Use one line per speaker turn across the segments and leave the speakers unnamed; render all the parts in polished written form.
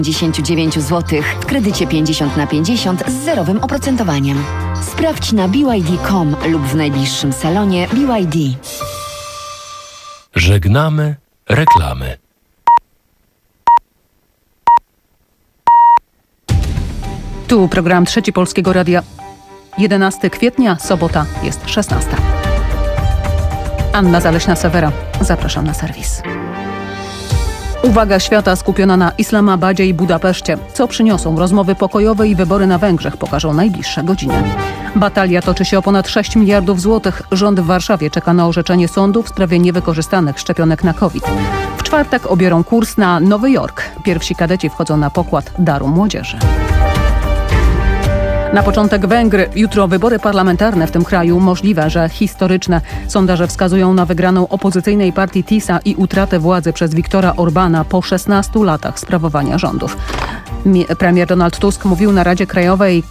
59 zł w kredycie 50/50 z zerowym oprocentowaniem. Sprawdź na BYD.com lub w najbliższym salonie BYD.
Żegnamy reklamy.
Tu program Trzeci Polskiego Radia. 11 kwietnia, sobota, jest 16. Anna Zaleśna-Sewera. Zapraszam na serwis. Uwaga świata skupiona na Islamabadzie i Budapeszcie. Co przyniosą rozmowy pokojowe i wybory na Węgrzech, pokażą najbliższe godziny. Batalia toczy się o ponad 6 miliardów złotych. Rząd w Warszawie czeka na orzeczenie sądu w sprawie niewykorzystanych szczepionek na COVID. W czwartek obiorą kurs na Nowy Jork. Pierwsi kadeci wchodzą na pokład Daru Młodzieży. Na początek Węgry. Jutro wybory parlamentarne w tym kraju, możliwe, że historyczne. Sondaże wskazują na wygraną opozycyjnej partii TISA i utratę władzy przez Viktora Orbana po 16 latach sprawowania rządów. Premier Donald Tusk mówił na Radzie Krajowej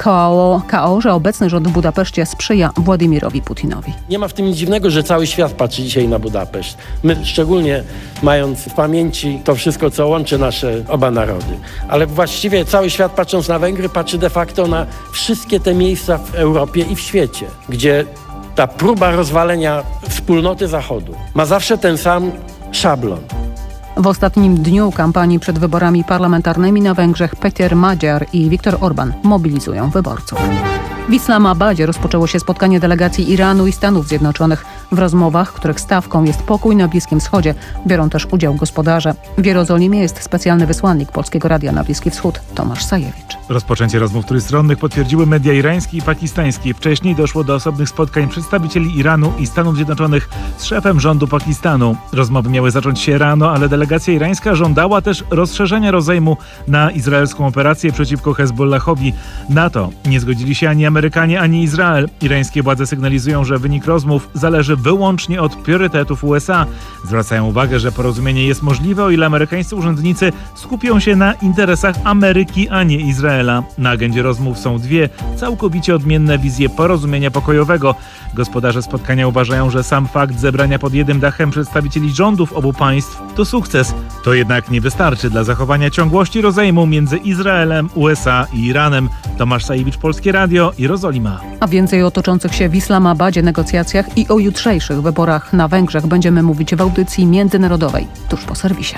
KO, że obecny rząd w Budapeszcie sprzyja Władimirowi Putinowi.
Nie ma w tym nic dziwnego, że cały świat patrzy dzisiaj na Budapeszt. My szczególnie mając w pamięci to wszystko, co łączy nasze oba narody. Ale właściwie cały świat, patrząc na Węgry, patrzy de facto na wszystkie te miejsca w Europie i w świecie, gdzie ta próba rozwalenia wspólnoty Zachodu ma zawsze ten sam szablon.
W ostatnim dniu kampanii przed wyborami parlamentarnymi na Węgrzech Péter Magyar i Viktor Orbán mobilizują wyborców. W Islamabadzie rozpoczęło się spotkanie delegacji Iranu i Stanów Zjednoczonych. W rozmowach, których stawką jest pokój na Bliskim Wschodzie, biorą też udział gospodarze. W Jerozolimie jest specjalny wysłannik Polskiego Radia na Bliski Wschód, Tomasz Sajewicz.
Rozpoczęcie rozmów trójstronnych potwierdziły media irańskie i pakistańskie. Wcześniej doszło do osobnych spotkań przedstawicieli Iranu i Stanów Zjednoczonych z szefem rządu Pakistanu. Rozmowy miały zacząć się rano, ale delegacja irańska żądała też rozszerzenia rozejmu na izraelską operację przeciwko Hezbollahowi. Na to nie zgodzili się ani Amerykanie, ani Izrael. Irańskie władze sygnalizują, że wynik rozmów zależy wyłącznie od priorytetów USA. Zwracają uwagę, że porozumienie jest możliwe, o ile amerykańscy urzędnicy skupią się na interesach Ameryki, a nie Izraela. Na agendzie rozmów są dwie całkowicie odmienne wizje porozumienia pokojowego. Gospodarze spotkania uważają, że sam fakt zebrania pod jednym dachem przedstawicieli rządów obu państw to sukces. To jednak nie wystarczy dla zachowania ciągłości rozejmu między Izraelem, USA i Iranem. Tomasz Sajewicz, Polskie Radio, Jerozolima.
A więcej o toczących się w Islamabadzie negocjacjach i o jutrzejszych wyborach na Węgrzech będziemy mówić w audycji międzynarodowej tuż po serwisie.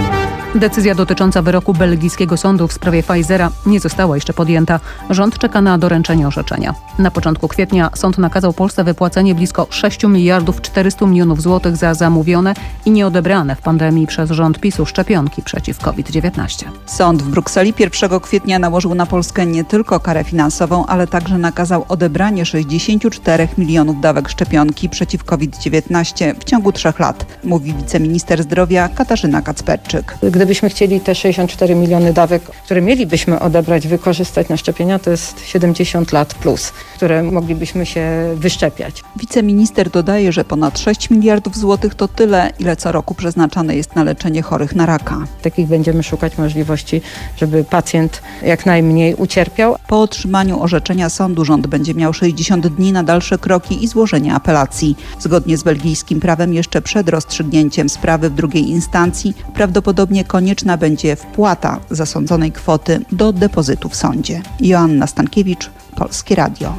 Decyzja dotycząca wyroku belgijskiego sądu w sprawie Pfizera nie została jeszcze podjęta. Rząd czeka na doręczenie orzeczenia. Na początku kwietnia sąd nakazał Polsce wypłacenie blisko 6 miliardów 400 milionów złotych za zamówione i nieodebrane w pandemii przez rząd PiS-u szczepionki przeciw COVID-19.
Sąd w Brukseli 1 kwietnia nałożył na Polskę nie tylko karę finansową, ale także nakazał odebranie 64 milionów dawek szczepionki przeciw COVID-19 w ciągu 3 lat, mówi wiceminister zdrowia Katarzyna Kacperczyk.
Gdybyśmy chcieli te 64 miliony dawek, które mielibyśmy odebrać, wykorzystać na szczepienia, to jest 70 lat plus, które moglibyśmy się wyszczepiać.
Wiceminister dodaje, że ponad 6 miliardów złotych to tyle, ile co roku przeznaczane jest na leczenie chorych na raka.
Takich będziemy szukać możliwości, żeby pacjent jak najmniej ucierpiał.
Po otrzymaniu orzeczenia sądu rząd będzie miał 60 dni na dalsze kroki i złożenie apelacji. Zgodnie z belgijskim prawem jeszcze przed rozstrzygnięciem sprawy w drugiej instancji prawdopodobnie konieczna będzie wpłata zasądzonej kwoty do depozytu w sądzie. Joanna Stankiewicz, Polskie Radio.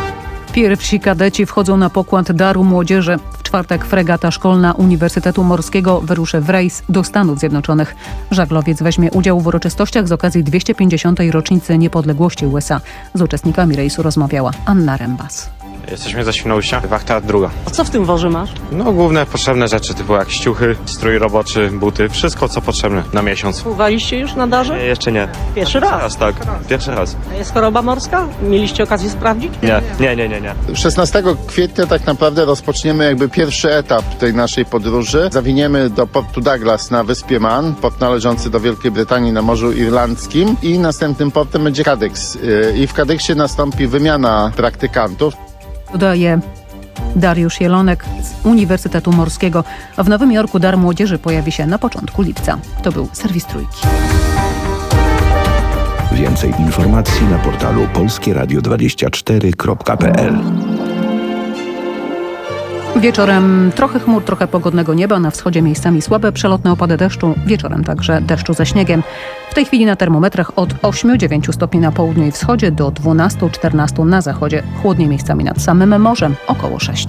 Pierwsi kadeci wchodzą na pokład Daru Młodzieży. W czwartek fregata szkolna Uniwersytetu Morskiego wyruszy w rejs do Stanów Zjednoczonych. Żaglowiec weźmie udział w uroczystościach z okazji 250. rocznicy niepodległości USA. Z uczestnikami rejsu rozmawiała Anna Rembas.
Jesteśmy ze Świnoujścia, wachta druga.
A co w tym worze masz?
No główne potrzebne rzeczy, typu jak ściuchy, strój roboczy, buty, wszystko co potrzebne na miesiąc.
Pływaliście już na darze?
Jeszcze nie.
Pierwszy raz?
Tak. Pierwszy raz.
A jest choroba morska? Mieliście okazję sprawdzić?
Nie.
16 kwietnia tak naprawdę rozpoczniemy jakby pierwszy etap tej naszej podróży. Zawiniemy do portu Douglas na wyspie Man, port należący do Wielkiej Brytanii na Morzu Irlandzkim i następnym portem będzie Cadix. I w Cadixie nastąpi wymiana praktykantów.
Dodaje Dariusz Jelonek z Uniwersytetu Morskiego. W Nowym Jorku Dar Młodzieży pojawi się na początku lipca. To był serwis Trójki.
Więcej informacji na portalu polskieradio24.pl.
Wieczorem trochę chmur, trochę pogodnego nieba, na wschodzie miejscami słabe przelotne opady deszczu, wieczorem także deszczu ze śniegiem. W tej chwili na termometrach od 8-9 stopni na południu i wschodzie do 12-14 na zachodzie. Chłodniej miejscami nad samym morzem, około 6.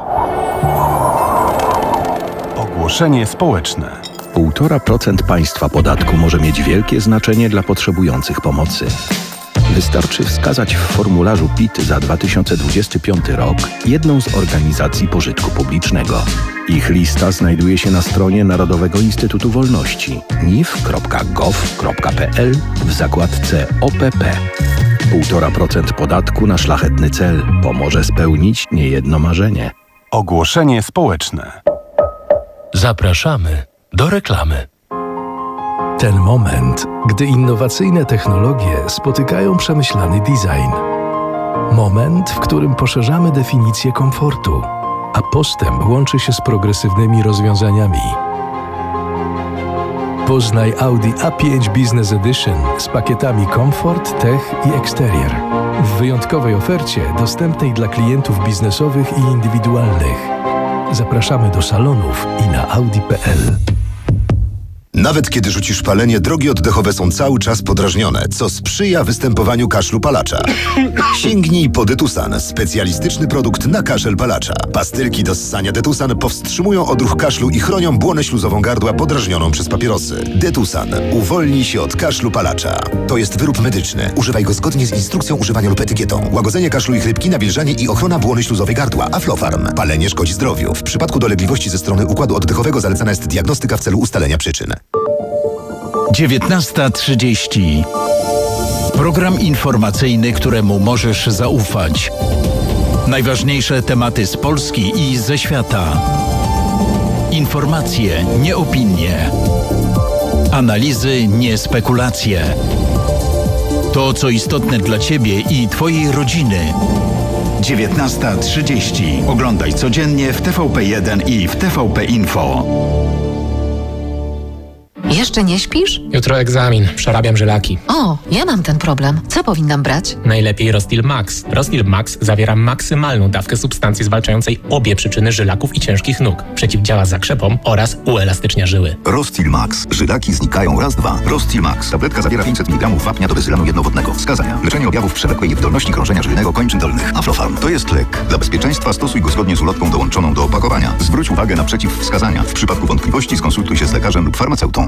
Ogłoszenie społeczne.
1,5% państwa podatku może mieć wielkie znaczenie dla potrzebujących pomocy. Wystarczy wskazać w formularzu PIT za 2025 rok jedną z organizacji pożytku publicznego. Ich lista znajduje się na stronie Narodowego Instytutu Wolności nif.gov.pl w zakładce OPP. 1,5% podatku na szlachetny cel pomoże spełnić niejedno marzenie.
Ogłoszenie społeczne.
Zapraszamy do reklamy.
Ten moment, gdy innowacyjne technologie spotykają przemyślany design. Moment, w którym poszerzamy definicję komfortu, a postęp łączy się z progresywnymi rozwiązaniami. Poznaj Audi A5 Business Edition z pakietami Comfort, Tech i Exterior. W wyjątkowej ofercie dostępnej dla klientów biznesowych i indywidualnych. Zapraszamy do salonów i na audi.pl.
Nawet kiedy rzucisz palenie, drogi oddechowe są cały czas podrażnione, co sprzyja występowaniu kaszlu palacza. Sięgnij po Detusan, specjalistyczny produkt na kaszel palacza. Pastylki do ssania Detusan powstrzymują odruch kaszlu i chronią błonę śluzową gardła podrażnioną przez papierosy. Detusan. Uwolnij się od kaszlu palacza. To jest wyrób medyczny. Używaj go zgodnie z instrukcją używania lub etykietą. Łagodzenie kaszlu i chrypki, nawilżanie i ochrona błony śluzowej gardła. Aflofarm. Palenie szkodzi zdrowiu. W przypadku dolegliwości ze strony układu oddechowego zalecana jest diagnostyka w celu ustalenia przyczyn.
19:30. Program informacyjny, któremu możesz zaufać. Najważniejsze tematy z Polski i ze świata. Informacje, nie opinie. Analizy, nie spekulacje. To, co istotne dla Ciebie i Twojej rodziny. 19:30. Oglądaj codziennie w TVP1 i w TVP Info.
Jeszcze nie śpisz?
Jutro egzamin, przerabiam żylaki.
O, ja mam ten problem. Co powinnam brać?
Najlepiej Rostil Max. Rostil Max zawiera maksymalną dawkę substancji zwalczającej obie przyczyny żylaków i ciężkich nóg. Przeciwdziała zakrzepom oraz uelastycznia żyły.
Rostil Max. Żylaki znikają raz, dwa. Rostil Max. Tabletka zawiera 500 mg wapnia do bezylanu jednowodnego. Wskazania. Leczenie objawów przewlekłej niewydolności krążenia żylnego kończyn dolnych. Aflofarm. To jest lek. Dla bezpieczeństwa stosuj go zgodnie z ulotką dołączoną do opakowania. Zwróć uwagę na przeciwwskazania. W przypadku wątpliwości skonsultuj się z lekarzem lub farmaceutą.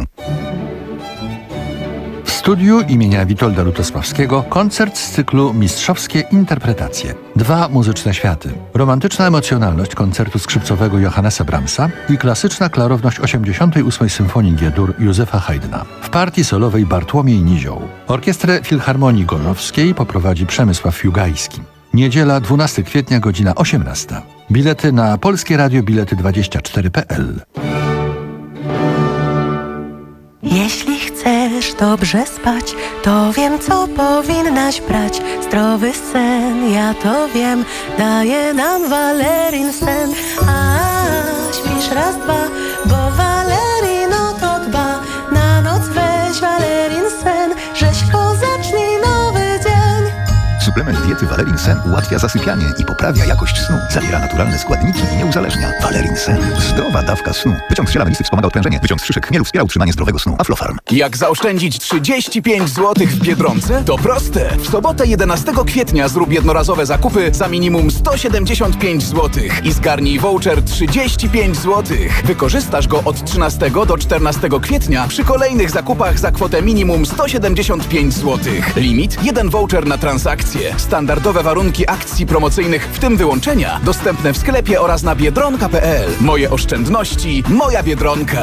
W studiu imienia Witolda Lutosławskiego koncert z cyklu Mistrzowskie interpretacje. 2 muzyczne światy. Romantyczna emocjonalność koncertu skrzypcowego Johannesa Brahmsa i klasyczna klarowność 88. Symfonii G-dur Józefa Haydna. W partii solowej Bartłomiej Nizioł. Orkiestrę Filharmonii Gorzowskiej poprowadzi Przemysław Fiugajski. Niedziela 12 kwietnia, godzina 18. Bilety na Polskie Radio Bilety24.pl.
Jeśli chcesz dobrze spać, to wiem, co powinnaś brać. Zdrowy sen, ja to wiem, daje nam Valerin sen. A śpisz raz, dwa, bo Valerino to dba. Na noc weź Valerin sen, rzeźko zacznij nowy dzień.
Suplement diety Valerin Sen ułatwia zasypianie i poprawia jakość snu. Zawiera naturalne składniki i nie uzależnia. Valerin Sen. Zdrowa dawka snu. Wyciąg z ziela melisy wspomaga odprężenie. Wyciąg z szyszek chmielu wspiera utrzymanie zdrowego snu. Aflofarm.
Jak zaoszczędzić 35 zł w Biedronce? To proste. W sobotę 11 kwietnia zrób jednorazowe zakupy za minimum 175 zł i zgarnij voucher 35 zł. Wykorzystasz go od 13 do 14 kwietnia przy kolejnych zakupach za kwotę minimum 175 zł. Limit 1 voucher na transakcję. Standardowe warunki akcji promocyjnych, w tym wyłączenia, dostępne w sklepie oraz na biedronka.pl. Moje oszczędności, moja Biedronka.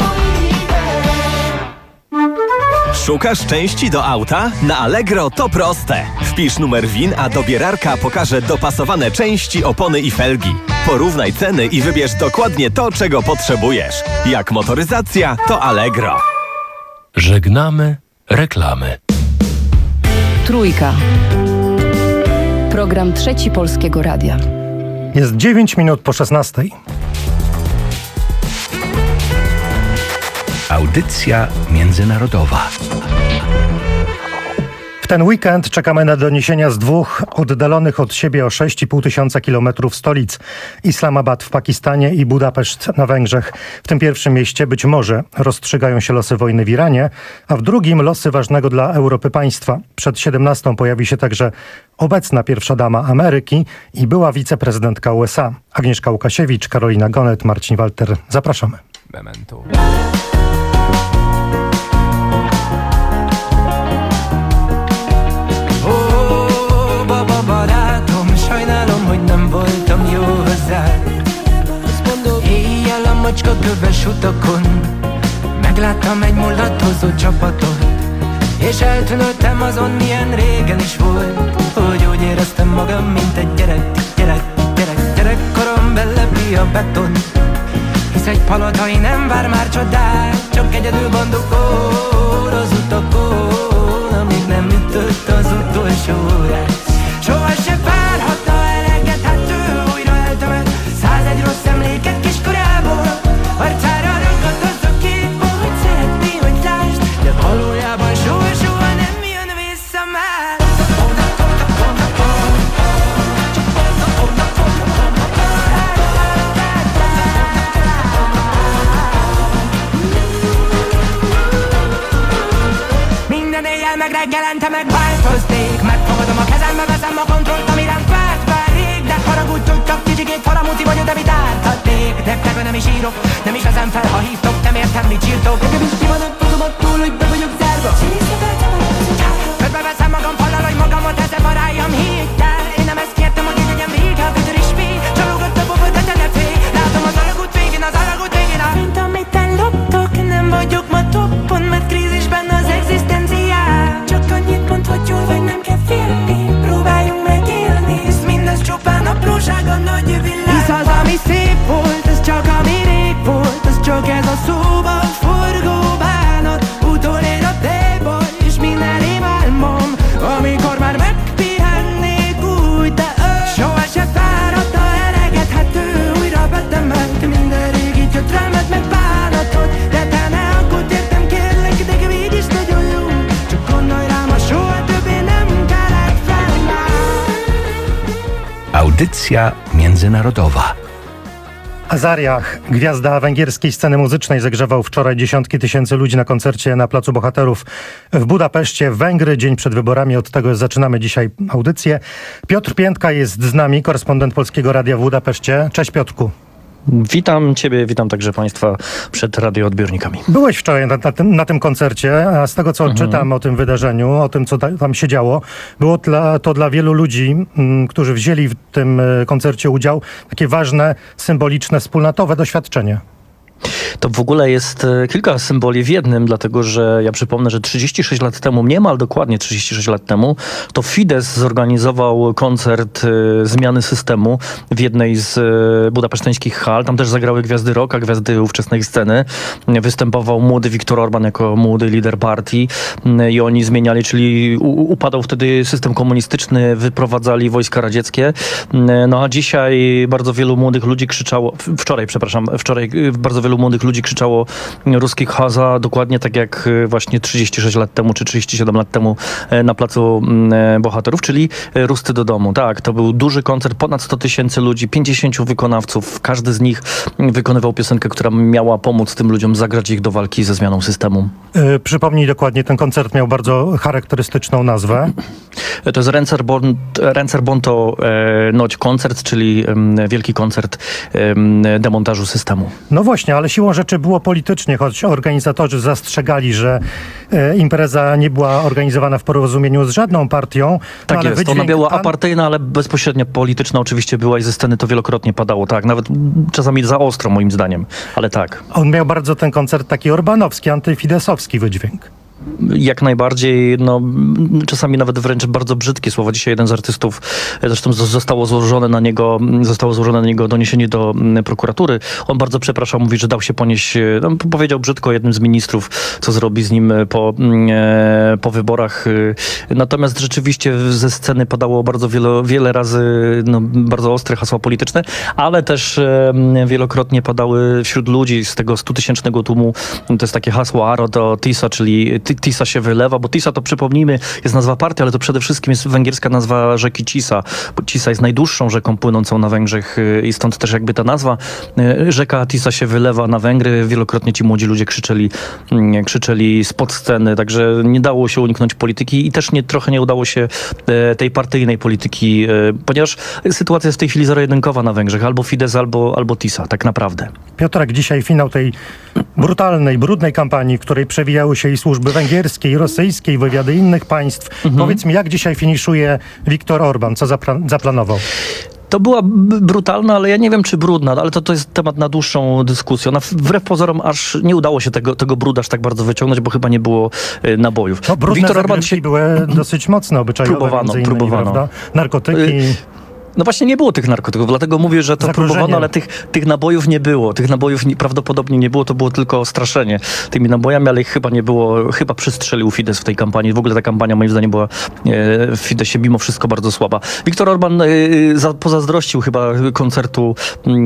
Szukasz części do auta? Na Allegro to proste. Wpisz numer VIN, a dobierarka pokaże dopasowane części, opony i felgi. Porównaj ceny i wybierz dokładnie to, czego potrzebujesz. Jak motoryzacja, to Allegro.
Żegnamy reklamy.
Trójka. Program Trzeci Polskiego Radia.
Jest 9 minut po 16.
Audycja międzynarodowa.
W ten weekend czekamy na doniesienia z dwóch oddalonych od siebie o 6,5 tysiąca kilometrów stolic. Islamabad w Pakistanie i Budapeszt na Węgrzech. W tym pierwszym mieście być może rozstrzygają się losy wojny w Iranie, a w drugim losy ważnego dla Europy państwa. Przed 17 pojawi się także obecna pierwsza dama Ameryki i była wiceprezydentka USA. Agnieszka Łukasiewicz, Karolina Gonet, Marcin Walter. Zapraszamy.
Memento.
Barátom, sajnálom, hogy nem voltam jó hozzád. Éjjel a macska köves utakon megláttam egy mulatozó csapatot, és eltűnődtem azon, milyen régen is volt, hogy úgy éreztem magam, mint egy gyerekkorom belepi a beton. Hisz egy palotai nem vár már csodát, csak egyedül bandokol az utakon, amíg nem ütött az utolsó órát. Soha se várhatta, elengedhető, újra eltömött 101 rossz emléket kiskorából. Arcára ragadt az a kép, ahogy szeretné, hogy lásd, de valójában soha nem jön vissza már. Minden éjjel meg reggelente megváltozték, megfogadom a kezembe, veszem a kontrollt, ami ránk várt már rég. De haragudj, hogy csak kicsikét faramúci vagyok, de mit árthatnék? Defterbe nem is írok, nem is veszem fel, ha hívtok, nem értem, mit csírtok. Nekem is kivanok fogamat túl, hogy be vagyok zárva. Körbe veszem magam fallal, hogy magamat ezzel varálljam héttel. Én nem ezt kértem, hogy így legyen vége, a vitör is fél. Csalógott a bobot, de te ne félj. Látom az alagút végén, mint amit elloptok, nem vagyok ma toppon, mert krízisben az egzisztenciám. Csak annyit mond, hogy jól vagy, nem kell félni. Próbáljunk megélni, hisz mindez csupán apróság a nagy világ. Hisz az, ami szép volt, ez csak ami rég volt, ez csak ez a szóban forgó bánat. Utolér a playboy, és minden rémálmom, amikor már megpihennék úgy, de soha se fáradta, elengedhető, újra betemelt minden régi gyötrelmet meg bánatot. De te ne aggódj, értem, kérlek, de így is nagyon jó. Csak gondolj rám, a soha többé nem kelek fel már.
Audycja międzynarodowa.
Azariach, gwiazda węgierskiej sceny muzycznej, zagrzewał wczoraj dziesiątki tysięcy ludzi na koncercie na Placu Bohaterów w Budapeszcie, Węgry. Dzień przed wyborami, od tego zaczynamy dzisiaj audycję. Piotr Piętka jest z nami, korespondent Polskiego Radia w Budapeszcie. Cześć Piotrku.
Witam Ciebie, witam także Państwa przed radioodbiornikami.
Byłeś wczoraj na tym koncercie, a z tego co czytam o tym wydarzeniu, o tym co tam się działo, było to dla wielu ludzi, którzy wzięli w tym koncercie udział, takie ważne, symboliczne, wspólnotowe doświadczenie.
To w ogóle jest kilka symboli w jednym, dlatego że ja przypomnę, że 36 lat temu, niemal dokładnie 36 lat temu, to Fidesz zorganizował koncert zmiany systemu w jednej z budapeszteńskich hal. Tam też zagrały gwiazdy rocka, gwiazdy ówczesnej sceny. Występował młody Viktor Orban jako młody lider partii i oni zmieniali, czyli upadał wtedy system komunistyczny, wyprowadzali wojska radzieckie. No a dzisiaj bardzo wielu młodych ludzi krzyczało, wczoraj bardzo wielu młodych ludzi krzyczało ruskich haza, dokładnie tak jak właśnie 36 lat temu, czy 37 lat temu na Placu Bohaterów, czyli Ruscy do domu. Tak, to był duży koncert, ponad 100 tysięcy ludzi, 50 wykonawców. Każdy z nich wykonywał piosenkę, która miała pomóc tym ludziom zagrać ich do walki ze zmianą systemu.
Przypomnij dokładnie, ten koncert miał bardzo charakterystyczną nazwę.
To jest Rendszerbond Noć koncert, czyli wielki koncert demontażu systemu.
No właśnie, ale siłą rzeczy było politycznie, choć organizatorzy zastrzegali, że impreza nie była organizowana w porozumieniu z żadną partią.
Tak
ale
jest, ona była apartyjna, ale bezpośrednio polityczna oczywiście była i ze sceny to wielokrotnie padało, tak, nawet czasami za ostro moim zdaniem, ale tak.
On miał bardzo ten koncert taki orbanowski, antyfidesowski wydźwięk.
Jak najbardziej, no czasami nawet wręcz bardzo brzydkie słowa. Dzisiaj jeden z artystów, zresztą zostało złożone na niego doniesienie do prokuratury. On bardzo przepraszał, mówi, że dał się ponieść, no, powiedział brzydko jednym z ministrów, co zrobi z nim po wyborach. Natomiast rzeczywiście ze sceny padało bardzo wiele razy bardzo ostre hasła polityczne, ale też wielokrotnie padały wśród ludzi z tego 100-tysięcznego tłumu, to jest takie hasło Aro do Tisa, czyli Tisa się wylewa, bo Tisa to, przypomnijmy, jest nazwa partii, ale to przede wszystkim jest węgierska nazwa rzeki Tisa, bo Tisa jest najdłuższą rzeką płynącą na Węgrzech i stąd też jakby ta nazwa. Rzeka Tisa się wylewa na Węgry. Wielokrotnie ci młodzi ludzie krzyczeli spod sceny, także nie dało się uniknąć polityki i też trochę nie udało się tej partyjnej polityki, ponieważ sytuacja jest w tej chwili zero-jedynkowa na Węgrzech. Albo Fidesz, albo Tisa, tak naprawdę.
Piotrek, dzisiaj finał tej brutalnej, brudnej kampanii, w której przewijały się i służby węgierskie, i rosyjskie, i wywiady innych państw. Powiedz mi, jak dzisiaj finiszuje Viktor Orbán? Co zaplanował?
To była brutalna, ale ja nie wiem, czy brudna, ale to jest temat na dłuższą dyskusję. Wbrew pozorom aż nie udało się tego bruda aż tak bardzo wyciągnąć, bo chyba nie było nabojów.
No, brudne zagrywki były dosyć mocno obyczajowe. Próbowano. Prawda? Narkotyki...
No właśnie nie było tych narkotyków, dlatego mówię, że to próbowano, ale tych nabojów nie było. Tych nabojów prawdopodobnie nie było, to było tylko straszenie tymi nabojami, ale ich chyba nie było, chyba przystrzelił Fidesz w tej kampanii. W ogóle ta kampania moim zdaniem była w Fideszie mimo wszystko bardzo słaba. Viktor Orbán pozazdrościł chyba koncertu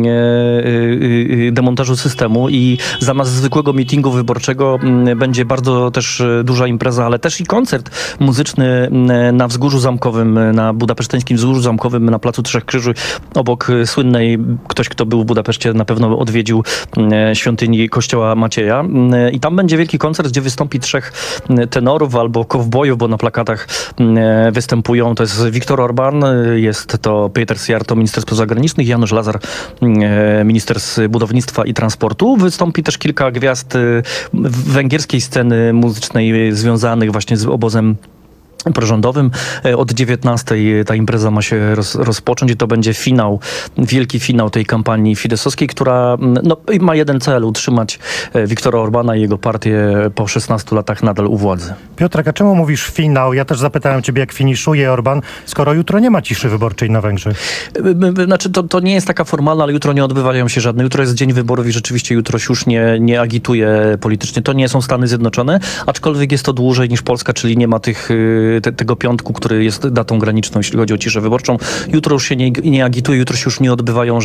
demontażu systemu i zamiast zwykłego meetingu wyborczego będzie bardzo też duża impreza, ale też i koncert muzyczny na Wzgórzu Zamkowym, na budapeszteńskim Wzgórzu Zamkowym, na Placu Trzech Krzyży, obok słynnej, ktoś kto był w Budapeszcie na pewno odwiedził świątyni kościoła Macieja i tam będzie wielki koncert, gdzie wystąpi 3 tenorów albo kowbojów, bo na plakatach występują, to jest Viktor Orbán, jest to Péter Szijjártó, minister spraw zagranicznych, Janusz Lazar, minister budownictwa i transportu. Wystąpi też kilka gwiazd węgierskiej sceny muzycznej związanych właśnie z obozem prorządowym. Od 19:00 ta impreza ma się rozpocząć i to będzie finał, wielki finał tej kampanii fideszowskiej, która ma jeden cel, utrzymać Viktora Orbána i jego partię po 16 latach nadal u władzy.
Piotrek, a czemu mówisz finał? Ja też zapytałem ciebie, jak finiszuje Orbán, skoro jutro nie ma ciszy wyborczej na Węgrzech.
Znaczy, to nie jest taka formalna, ale jutro nie odbywają się żadne. Jutro jest dzień wyborów i rzeczywiście jutro się już nie agituje politycznie. To nie są Stany Zjednoczone, aczkolwiek jest to dłużej niż Polska, czyli nie ma tego piątku, który jest datą graniczną, jeśli chodzi o ciszę wyborczą. Jutro już się nie agituje, jutro się już nie odbywają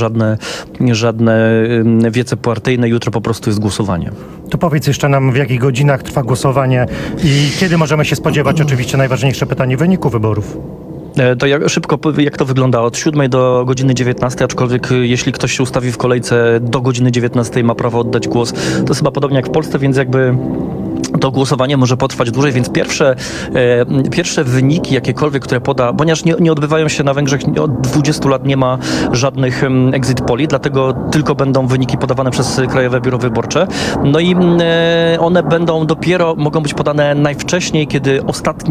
żadne wiece partyjne, jutro po prostu jest głosowanie.
To powiedz jeszcze nam, w jakich godzinach trwa głosowanie i kiedy możemy się spodziewać, oczywiście najważniejsze pytanie, wyniku wyborów.
To szybko, jak to wygląda? Od 7:00 do godziny 19:00, aczkolwiek jeśli ktoś się ustawi w kolejce do godziny 19:00, ma prawo oddać głos. To jest chyba podobnie jak w Polsce, więc jakby to głosowanie może potrwać dłużej, więc pierwsze wyniki jakiekolwiek, które poda, ponieważ nie odbywają się na Węgrzech, od 20 lat nie ma żadnych exit poli, dlatego tylko będą wyniki podawane przez Krajowe Biuro Wyborcze. No i one mogą być podane najwcześniej, kiedy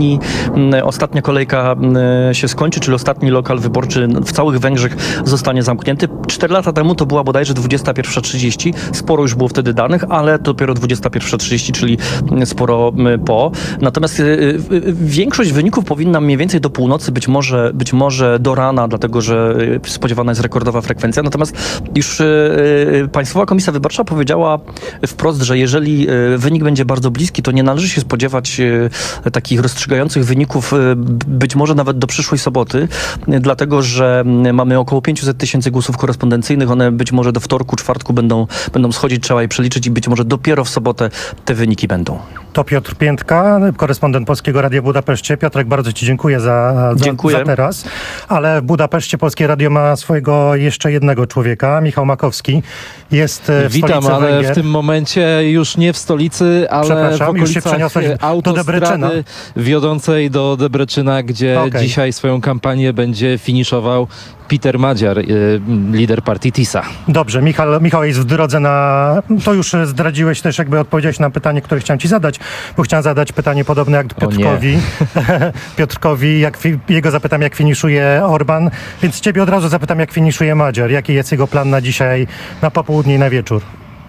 ostatnia kolejka się skończy, czyli ostatni lokal wyborczy w całych Węgrzech zostanie zamknięty. 4 lata temu to była bodajże 21:30. Sporo już było wtedy danych, ale dopiero 21:30, czyli sporo po. Natomiast większość wyników powinna mniej więcej do północy, być może do rana, dlatego że spodziewana jest rekordowa frekwencja. Natomiast już Państwowa Komisja Wyborcza powiedziała wprost, że jeżeli wynik będzie bardzo bliski, to nie należy się spodziewać takich rozstrzygających wyników, być może nawet do przyszłej soboty, dlatego że mamy około 500 000 głosów korespondencyjnych. One być może do wtorku, czwartku będą schodzić, trzeba je przeliczyć i być może dopiero w sobotę te wyniki będą.
To Piotr Piętka, korespondent Polskiego Radia w Budapeszcie. Piotrek, bardzo ci dziękuję za teraz. Ale w Budapeszcie Polskie Radio ma swojego jeszcze jednego człowieka, Michał Makowski. Jest w
Witam,
stolicy
ale
Węgier.
w tym momencie już nie w stolicy, ale w
już się przeniosłeś
okolicach autostrady wiodącej do Debreczyna, gdzie dzisiaj swoją kampanię będzie finiszował Péter Magyar, lider partii Tisa.
Dobrze, Michał jest w drodze to już zdradziłeś też, jakby odpowiedziałeś na pytanie, które chciałem ci zadać, bo chciałem zadać pytanie podobne jak Piotrkowi. Piotrkowi, jego zapytam, jak finiszuje Orbán, więc ciebie od razu zapytam, jak finiszuje Magyar. Jaki jest jego plan na dzisiaj, na popołudnie i na wieczór?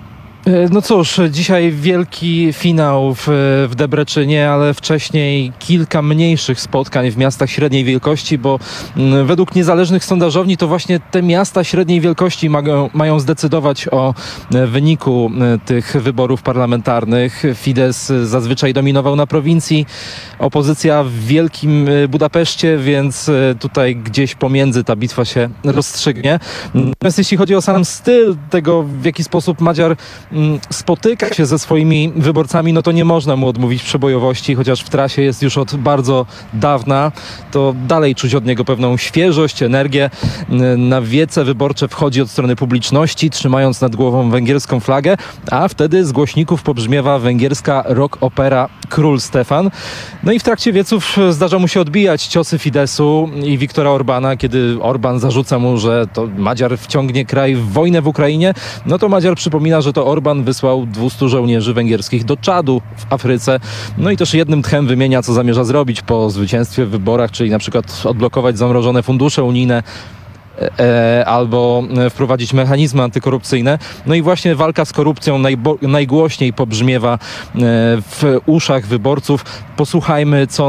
No cóż, dzisiaj wielki finał w Debreczynie, ale wcześniej kilka mniejszych spotkań w miastach średniej wielkości, bo według niezależnych sondażowni to właśnie te miasta średniej wielkości mają zdecydować o wyniku tych wyborów parlamentarnych. Fidesz zazwyczaj dominował na prowincji, opozycja w Wielkim Budapeszcie, więc tutaj gdzieś pomiędzy ta bitwa się rozstrzygnie. Natomiast jeśli chodzi o sam styl tego, w jaki sposób Magyar spotyka się ze swoimi wyborcami, no to nie można mu odmówić przebojowości, chociaż w trasie jest już od bardzo dawna, to dalej czuć od niego pewną świeżość, energię. Na wiece wyborcze wchodzi od strony publiczności, trzymając nad głową węgierską flagę, a wtedy z głośników pobrzmiewa węgierska rock opera Król Stefan. No i w trakcie wieców zdarza mu się odbijać ciosy Fidesu i Viktora Orbana, kiedy Orban zarzuca mu, że to Madziar wciągnie kraj w wojnę w Ukrainie, no to Madziar przypomina, że to Orban wysłał 200 żołnierzy węgierskich do Czadu w Afryce. No i też jednym tchem wymienia, co zamierza zrobić po zwycięstwie w wyborach, czyli na przykład odblokować zamrożone fundusze unijne, albo wprowadzić mechanizmy antykorupcyjne. No i właśnie walka z korupcją najgłośniej pobrzmiewa w uszach wyborców. Posłuchajmy, co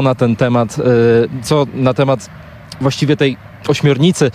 na temat właściwie tej ośmiornicy,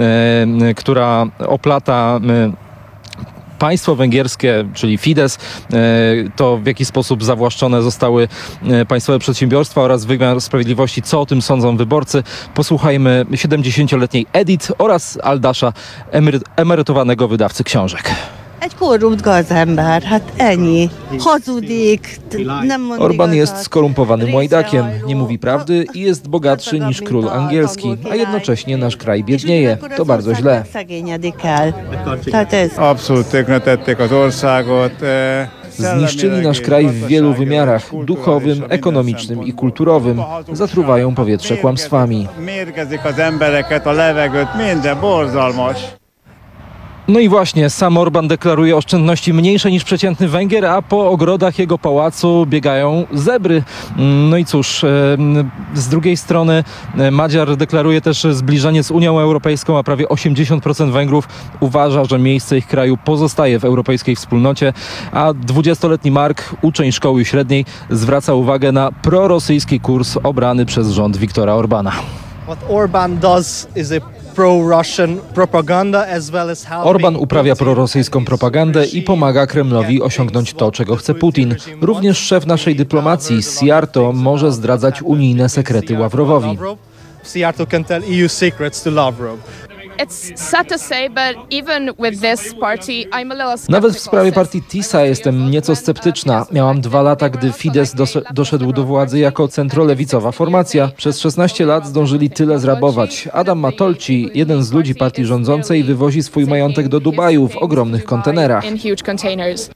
która oplata państwo węgierskie, czyli Fidesz, to w jaki sposób zawłaszczone zostały państwowe przedsiębiorstwa oraz wymiar sprawiedliwości, co o tym sądzą wyborcy. Posłuchajmy 70-letniej Edith oraz Aldasza, emerytowanego wydawcy książek.
Egy korrupt gazember, hát ennyi. Hazudik, nem mond
Orban jest
igazat.
skorumpowanym łajdakiem, nie mówi prawdy i jest bogatszy niż król angielski, a jednocześnie nasz kraj biednieje. To bardzo źle.
Szegényedik el. Tehát ez...
Abszolút tönkretették az országot.
Zniszczyli nasz kraj w wielu wymiarach, duchowym, ekonomicznym i kulturowym. Zatruwają powietrze kłamstwami.
Mérgezik az embereket, a levegőt, minden borzalmas.
No i właśnie, sam Orban deklaruje oszczędności mniejsze niż przeciętny Węgier, a po ogrodach jego pałacu biegają zebry. No i cóż, z drugiej strony Madziar deklaruje też zbliżenie z Unią Europejską, a prawie 80% Węgrów uważa, że miejsce ich kraju pozostaje w europejskiej wspólnocie, a 20-letni Mark, uczeń szkoły średniej, zwraca uwagę na prorosyjski kurs obrany przez rząd Viktora Orbana.
What Orban does is a pro-Russian propaganda as well as helping...
Orban uprawia prorosyjską propagandę i pomaga Kremlowi osiągnąć to, czego chce Putin. Również szef naszej dyplomacji, Sijarto, może zdradzać unijne sekrety Ławrowowi.
Sijarto can tell EU secrets to Lavrov.
It's sad to say, but even with this party, I'm a little skeptical.
Nawet w sprawie partii TISA jestem nieco sceptyczna. Miałam 2 lata, gdy Fidesz doszedł do władzy jako centrolewicowa formacja. Przez 16 lat zdążyli tyle zrabować. Adam Matolci, jeden z ludzi partii rządzącej, wywozi swój majątek do Dubaju w ogromnych kontenerach.
In huge containers.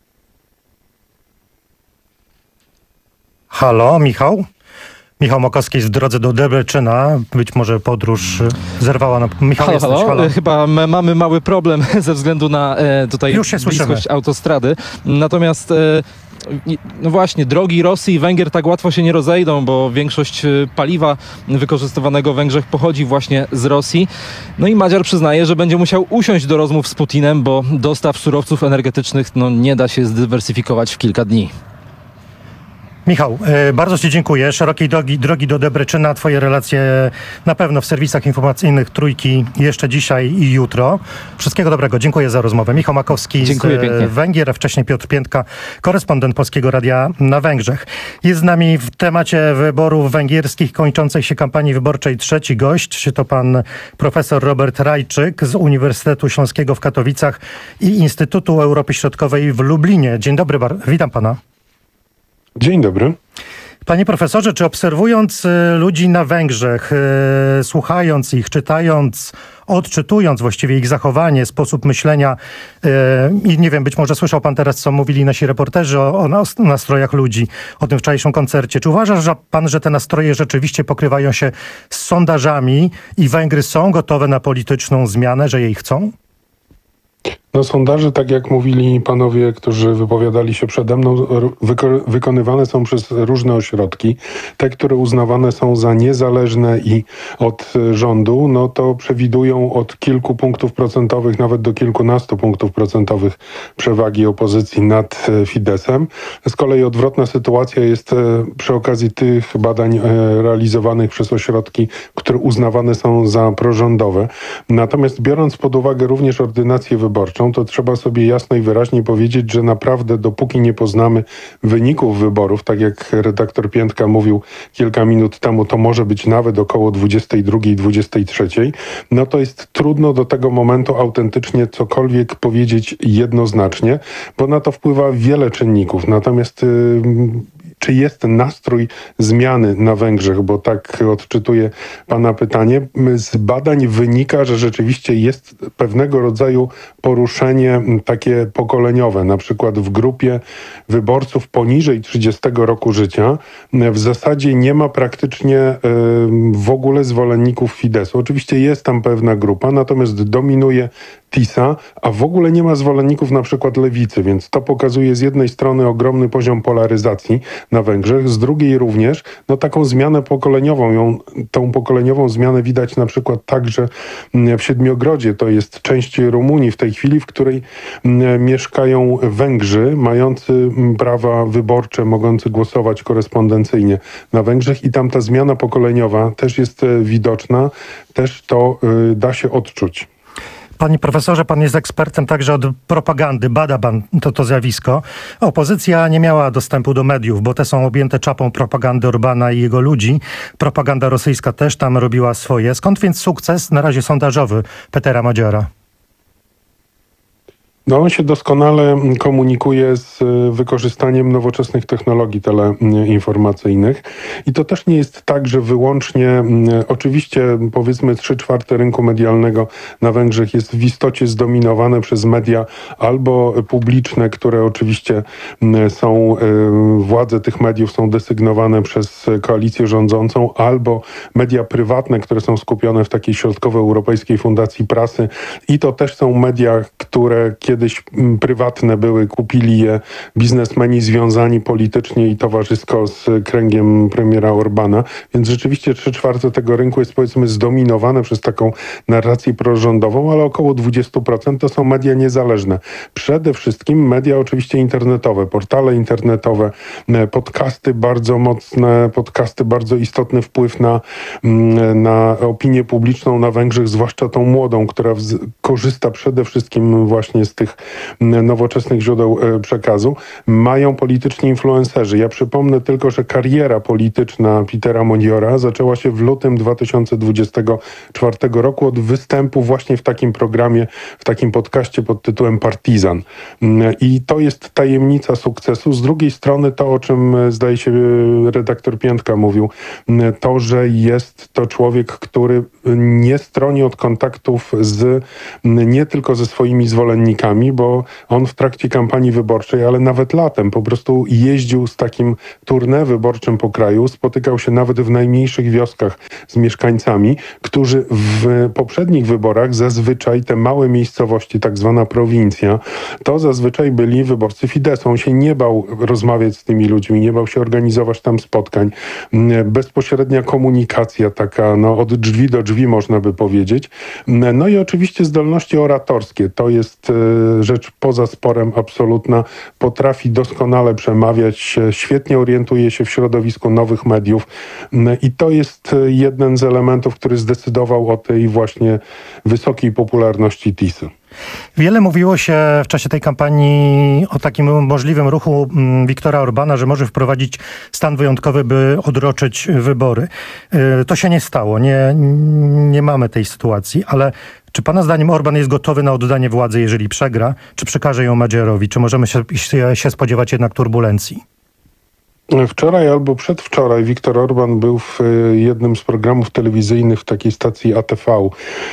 Halo, Michał? Michał Makowski jest w drodze do Debreczyna. Być może podróż zerwała na... Michał,
halo,
jesteś, halo.
Chyba mamy mały problem ze względu na tutaj bliskość autostrady. Natomiast no właśnie, drogi Rosji i Węgier tak łatwo się nie rozejdą, bo większość paliwa wykorzystywanego w Węgrzech pochodzi właśnie z Rosji. No i Madziar przyznaje, że będzie musiał usiąść do rozmów z Putinem, bo dostaw surowców energetycznych nie da się zdywersyfikować w kilka dni.
Michał, bardzo Ci dziękuję. Szerokiej drogi do Debreczyna. Twoje relacje na pewno w serwisach informacyjnych Trójki jeszcze dzisiaj i jutro. Wszystkiego dobrego. Dziękuję za rozmowę. Michał Makowski z Węgier, a wcześniej Piotr Piętka, korespondent Polskiego Radia na Węgrzech. Jest z nami w temacie wyborów węgierskich kończącej się kampanii wyborczej trzeci gość. To pan profesor Robert Rajczyk z Uniwersytetu Śląskiego w Katowicach i Instytutu Europy Środkowej w Lublinie. Dzień dobry, witam pana.
Dzień dobry.
Panie profesorze, czy obserwując ludzi na Węgrzech, słuchając ich, czytając, odczytując właściwie ich zachowanie, sposób myślenia i nie wiem, być może słyszał pan teraz, co mówili nasi reporterzy o nastrojach ludzi, o tym wczorajszym koncercie. Czy uważa pan, że te nastroje rzeczywiście pokrywają się z sondażami i Węgry są gotowe na polityczną zmianę, że jej chcą?
No sondaże, tak jak mówili panowie, którzy wypowiadali się przede mną, wykonywane są przez różne ośrodki. Te, które uznawane są za niezależne i od rządu, no to przewidują od kilku punktów procentowych, nawet do kilkunastu punktów procentowych przewagi opozycji nad Fideszem. Z kolei odwrotna sytuacja jest przy okazji tych badań realizowanych przez ośrodki, które uznawane są za prorządowe. Natomiast biorąc pod uwagę również ordynację wyborczą, kobietą, to trzeba sobie jasno i wyraźnie powiedzieć, że naprawdę dopóki nie poznamy wyników wyborów, tak jak redaktor Piętka mówił kilka minut temu, to może być nawet około 22-23, no to jest trudno do tego momentu autentycznie cokolwiek powiedzieć jednoznacznie, bo na to wpływa wiele czynników. Natomiast czy jest nastrój zmiany na Węgrzech, bo tak odczytuję pana pytanie. Z badań wynika, że rzeczywiście jest pewnego rodzaju poruszenie takie pokoleniowe, na przykład w grupie wyborców poniżej 30 roku życia w zasadzie nie ma praktycznie w ogóle zwolenników Fideszu. Oczywiście jest tam pewna grupa, natomiast dominuje TISA, a w ogóle nie ma zwolenników na przykład lewicy, więc to pokazuje z jednej strony ogromny poziom polaryzacji na Węgrzech, z drugiej również taką zmianę pokoleniową. Tą pokoleniową zmianę widać na przykład także w Siedmiogrodzie, to jest część Rumunii w tej chwili, w której mieszkają Węgrzy mający prawa wyborcze, mogący głosować korespondencyjnie na Węgrzech i tam ta zmiana pokoleniowa też jest widoczna, też to da się odczuć.
Panie profesorze, pan jest ekspertem także od propagandy, bada pan to zjawisko. Opozycja nie miała dostępu do mediów, bo te są objęte czapą propagandy Orbana i jego ludzi. Propaganda rosyjska też tam robiła swoje. Skąd więc sukces, na razie sondażowy, Petera Madziara?
No, on się doskonale komunikuje z wykorzystaniem nowoczesnych technologii teleinformacyjnych i to też nie jest tak, że wyłącznie, oczywiście powiedzmy 3/4 rynku medialnego na Węgrzech jest w istocie zdominowane przez media albo publiczne, które oczywiście są, władze tych mediów są desygnowane przez koalicję rządzącą, albo media prywatne, które są skupione w takiej środkowoeuropejskiej fundacji prasy i to też są media, które kiedyś prywatne były, kupili je biznesmeni związani politycznie i towarzysko z kręgiem premiera Orbana, więc rzeczywiście 3/4 tego rynku jest powiedzmy zdominowane przez taką narrację prorządową, ale około 20% to są media niezależne. Przede wszystkim media oczywiście internetowe, portale internetowe, podcasty bardzo mocne, podcasty bardzo istotny wpływ na opinię publiczną na Węgrzech, zwłaszcza tą młodą, która korzysta przede wszystkim właśnie z tych nowoczesnych źródeł przekazu. Mają polityczni influencerzy. Ja przypomnę tylko, że kariera polityczna Petera Modiora zaczęła się w lutym 2024 roku od występu właśnie w takim programie, w takim podcaście pod tytułem Partizan. I to jest tajemnica sukcesu. Z drugiej strony to, o czym zdaje się redaktor Piętka mówił, to, że jest to człowiek, który nie stroni od kontaktów nie tylko ze swoimi zwolennikami, bo on w trakcie kampanii wyborczej, ale nawet latem po prostu jeździł z takim tournée wyborczym po kraju, spotykał się nawet w najmniejszych wioskach z mieszkańcami, którzy w poprzednich wyborach zazwyczaj te małe miejscowości, tak zwana prowincja, to zazwyczaj byli wyborcy Fideszu. On się nie bał rozmawiać z tymi ludźmi, nie bał się organizować tam spotkań. Bezpośrednia komunikacja taka, od drzwi do drzwi można by powiedzieć. No i oczywiście zdolności oratorskie. To jest rzecz poza sporem absolutna. Potrafi doskonale przemawiać, świetnie orientuje się w środowisku nowych mediów i to jest jeden z elementów, który zdecydował o tej właśnie wysokiej popularności TISy.
Wiele mówiło się w czasie tej kampanii o takim możliwym ruchu Viktora Orbana, że może wprowadzić stan wyjątkowy, by odroczyć wybory. To się nie stało. Nie mamy tej sytuacji, ale czy pana zdaniem Orban jest gotowy na oddanie władzy, jeżeli przegra? Czy przekaże ją Magyarowi? Czy możemy się spodziewać jednak turbulencji?
Wczoraj albo przedwczoraj Viktor Orban był w jednym z programów telewizyjnych w takiej stacji ATV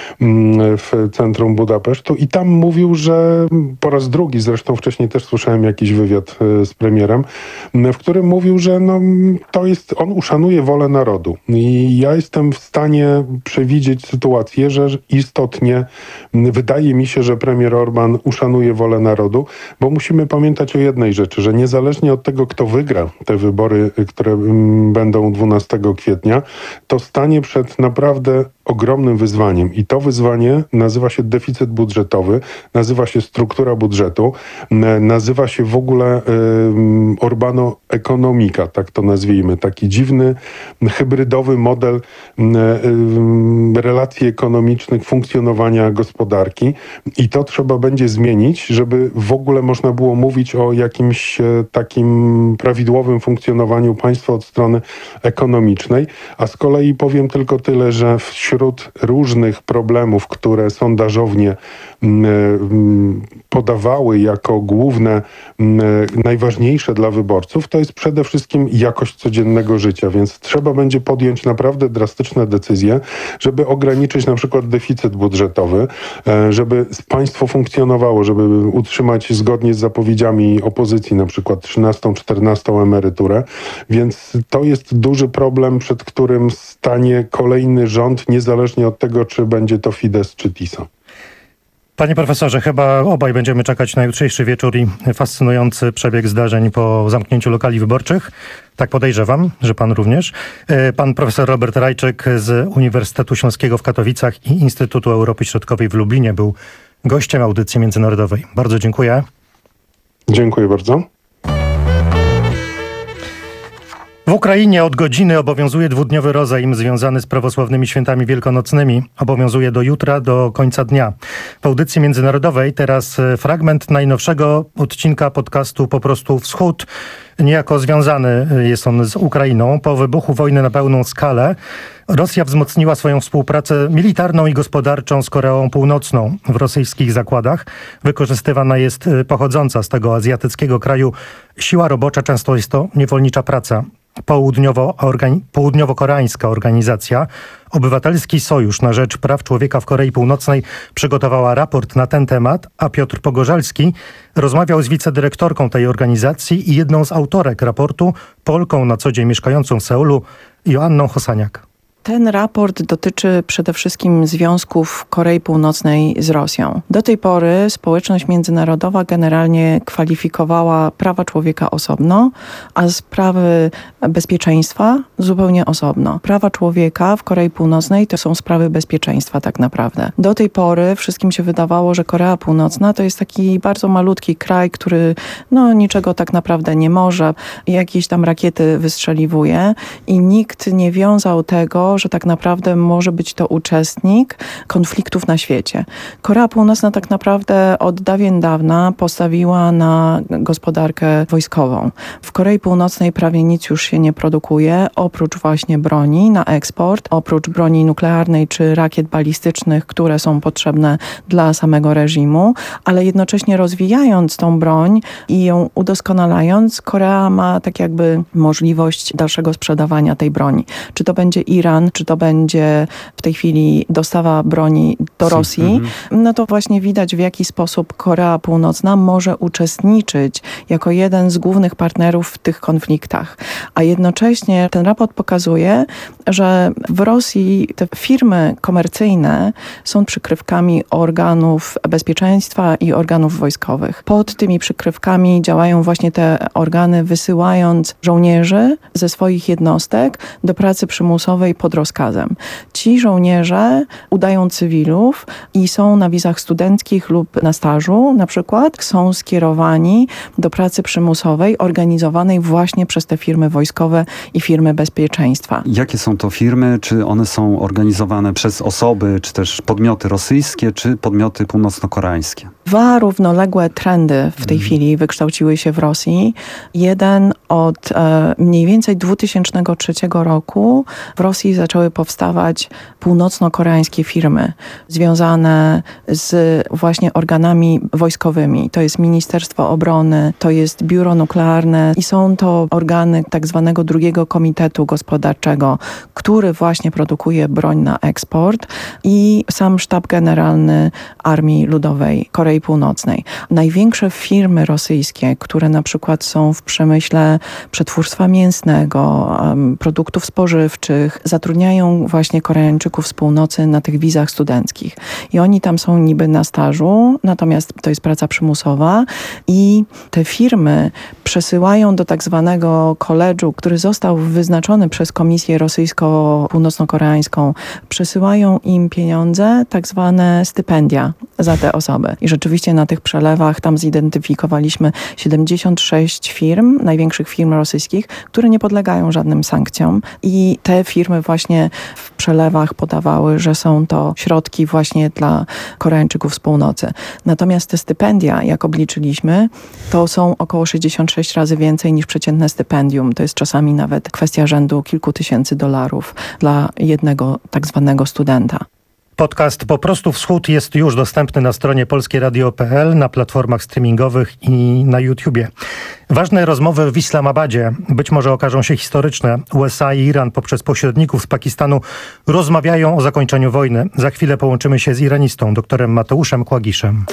w centrum Budapesztu i tam mówił, że po raz drugi, zresztą wcześniej też słyszałem jakiś wywiad z premierem, w którym mówił, że on uszanuje wolę narodu. I ja jestem w stanie przewidzieć sytuację, że istotnie wydaje mi się, że premier Orban uszanuje wolę narodu, bo musimy pamiętać o jednej rzeczy, że niezależnie od tego, kto wygra te wybory, które będą 12 kwietnia, to stanie przed naprawdę ogromnym wyzwaniem i to wyzwanie nazywa się deficyt budżetowy, nazywa się struktura budżetu, nazywa się w ogóle urbano-ekonomika, tak to nazwijmy. Taki dziwny, hybrydowy model relacji ekonomicznych, funkcjonowania gospodarki i to trzeba będzie zmienić, żeby w ogóle można było mówić o jakimś takim prawidłowym funkcjonowaniu państwa od strony ekonomicznej. A z kolei powiem tylko tyle, że wśród różnych problemów, które sondażownie podawały jako główne, najważniejsze dla wyborców, to jest przede wszystkim jakość codziennego życia, więc trzeba będzie podjąć naprawdę drastyczne decyzje, żeby ograniczyć na przykład deficyt budżetowy, żeby państwo funkcjonowało, żeby utrzymać zgodnie z zapowiedziami opozycji na przykład 13, 14 emeryturę, więc to jest duży problem, przed którym stanie kolejny rząd, niezależnie od tego, czy będzie to Fidesz czy TISA.
Panie profesorze, chyba obaj będziemy czekać na jutrzejszy wieczór i fascynujący przebieg zdarzeń po zamknięciu lokali wyborczych. Tak podejrzewam, że pan również. Pan profesor Robert Rajczyk z Uniwersytetu Śląskiego w Katowicach i Instytutu Europy Środkowej w Lublinie był gościem audycji międzynarodowej. Bardzo dziękuję.
Dziękuję bardzo.
W Ukrainie od godziny obowiązuje dwudniowy rozejm związany z prawosławnymi świętami wielkanocnymi. Obowiązuje do jutra, do końca dnia. W audycji międzynarodowej teraz fragment najnowszego odcinka podcastu Po prostu Wschód. Niejako związany jest on z Ukrainą. Po wybuchu wojny na pełną skalę Rosja wzmocniła swoją współpracę militarną i gospodarczą z Koreą Północną. W rosyjskich zakładach wykorzystywana jest pochodząca z tego azjatyckiego kraju siła robocza, często jest to niewolnicza praca. Południowo-koreańska organizacja Obywatelski Sojusz na Rzecz Praw Człowieka w Korei Północnej przygotowała raport na ten temat, a Piotr Pogorzelski rozmawiał z wicedyrektorką tej organizacji i jedną z autorek raportu, Polką na co dzień mieszkającą w Seulu, Joanną Hosaniak.
Ten raport dotyczy przede wszystkim związków Korei Północnej z Rosją. Do tej pory społeczność międzynarodowa generalnie kwalifikowała prawa człowieka osobno, a sprawy bezpieczeństwa zupełnie osobno. Prawa człowieka w Korei Północnej to są sprawy bezpieczeństwa tak naprawdę. Do tej pory wszystkim się wydawało, że Korea Północna to jest taki bardzo malutki kraj, który niczego tak naprawdę nie może, jakieś tam rakiety wystrzeliwuje i nikt nie wiązał tego, że tak naprawdę może być to uczestnik konfliktów na świecie. Korea Północna tak naprawdę od dawien dawna postawiła na gospodarkę wojskową. W Korei Północnej prawie nic już się nie produkuje, oprócz właśnie broni na eksport, oprócz broni nuklearnej czy rakiet balistycznych, które są potrzebne dla samego reżimu, ale jednocześnie rozwijając tą broń i ją udoskonalając, Korea ma tak jakby możliwość dalszego sprzedawania tej broni. Czy to będzie Iran, czy to będzie w tej chwili dostawa broni do Rosji, to właśnie widać, w jaki sposób Korea Północna może uczestniczyć jako jeden z głównych partnerów w tych konfliktach. A jednocześnie ten raport pokazuje, że w Rosji te firmy komercyjne są przykrywkami organów bezpieczeństwa i organów wojskowych. Pod tymi przykrywkami działają właśnie te organy, wysyłając żołnierzy ze swoich jednostek do pracy przymusowej pod rozkazem. Ci żołnierze udają cywilów i są na wizach studenckich lub na stażu na przykład, są skierowani do pracy przymusowej organizowanej właśnie przez te firmy wojskowe i firmy bezpieczeństwa.
Jakie są to firmy? Czy one są organizowane przez osoby, czy też podmioty rosyjskie, czy podmioty północno-koreańskie?
Dwa równoległe trendy w tej chwili wykształciły się w Rosji. Jeden od mniej więcej 2003 roku w Rosji zaczęły powstawać północno-koreańskie firmy związane z właśnie organami wojskowymi. To jest Ministerstwo Obrony, to jest Biuro Nuklearne i są to organy tak zwanego drugiego komitetu gospodarczego, który właśnie produkuje broń na eksport i sam Sztab Generalny Armii Ludowej Korei Północnej. Największe firmy rosyjskie, które na przykład są w przemyśle przetwórstwa mięsnego, produktów spożywczych, zatrudniają zatrudniają właśnie Koreańczyków z północy na tych wizach studenckich. I oni tam są niby na stażu, natomiast to jest praca przymusowa i te firmy przesyłają do tak zwanego koledżu, który został wyznaczony przez Komisję Rosyjsko-Północno-Koreańską, przesyłają im pieniądze, tak zwane stypendia za te osoby. I rzeczywiście na tych przelewach tam zidentyfikowaliśmy 76 firm, największych firm rosyjskich, które nie podlegają żadnym sankcjom i te firmy właśnie w przelewach podawały, że są to środki właśnie dla Koreańczyków z północy. Natomiast te stypendia, jak obliczyliśmy, to są około 66 razy więcej niż przeciętne stypendium. To jest czasami nawet kwestia rzędu kilku tysięcy dolarów dla jednego tak zwanego studenta.
Podcast Po prostu Wschód jest już dostępny na stronie polskieradio.pl, na platformach streamingowych i na YouTubie. Ważne rozmowy w Islamabadzie być może okażą się historyczne. USA i Iran poprzez pośredników z Pakistanu rozmawiają o zakończeniu wojny. Za chwilę połączymy się z iranistą, doktorem Mateuszem Kłagiszem.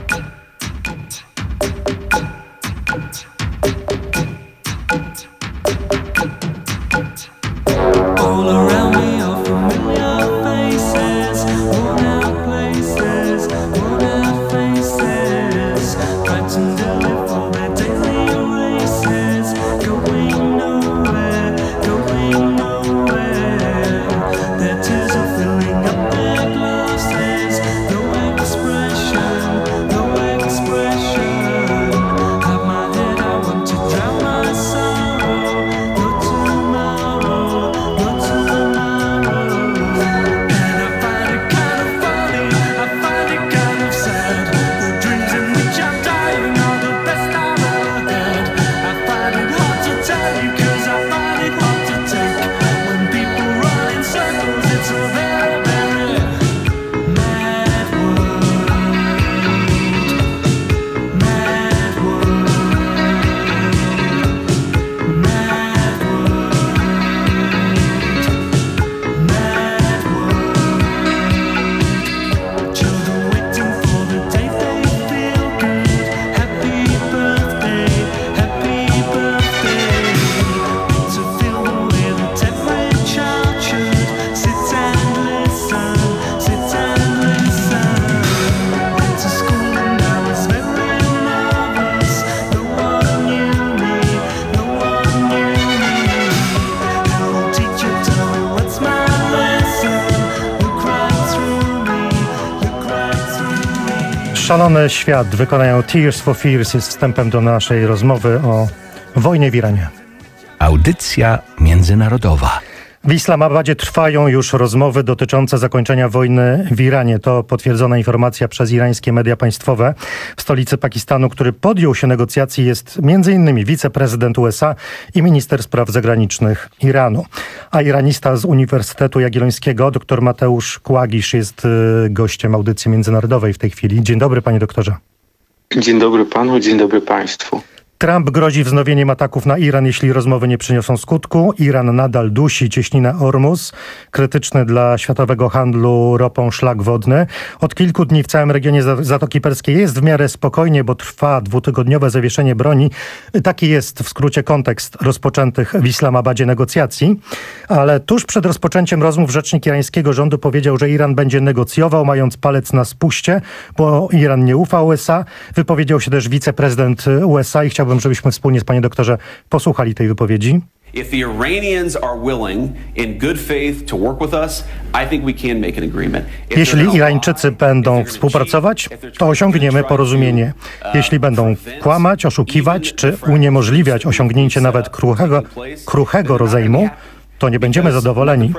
Szalony świat wykonają Tears for Fears jest wstępem do naszej rozmowy o wojnie w Iranie.
Audycja międzynarodowa.
W Islamabadzie trwają już rozmowy dotyczące zakończenia wojny w Iranie. To potwierdzona informacja przez irańskie media państwowe. W stolicy Pakistanu, który podjął się negocjacji, jest m.in. wiceprezydent USA i minister spraw zagranicznych Iranu. A iranista z Uniwersytetu Jagiellońskiego, dr Mateusz Kłagisz, jest gościem audycji międzynarodowej w tej chwili. Dzień dobry, panie doktorze.
Dzień dobry panu, dzień dobry państwu.
Trump grozi wznowieniem ataków na Iran, jeśli rozmowy nie przyniosą skutku. Iran nadal dusi cieśninę Ormus, krytyczny dla światowego handlu ropą szlak wodny. Od kilku dni w całym regionie Zatoki Perskiej jest w miarę spokojnie, bo trwa dwutygodniowe zawieszenie broni. Taki jest w skrócie kontekst rozpoczętych w Islamabadzie negocjacji. Ale tuż przed rozpoczęciem rozmów rzecznik irańskiego rządu powiedział, że Iran będzie negocjował, mając palec na spuście, bo Iran nie ufa USA. Wypowiedział się też wiceprezydent USA i chciałbym, żebyśmy wspólnie z panie doktorze posłuchali tej wypowiedzi.
If the Iranians are willing in good faith to work with us, I think we can make an agreement.
Jeśli Irańczycy będą współpracować, to osiągniemy porozumienie. Jeśli będą kłamać, oszukiwać czy uniemożliwiać osiągnięcie nawet kruchego rozejmu, to nie będziemy zadowoleni.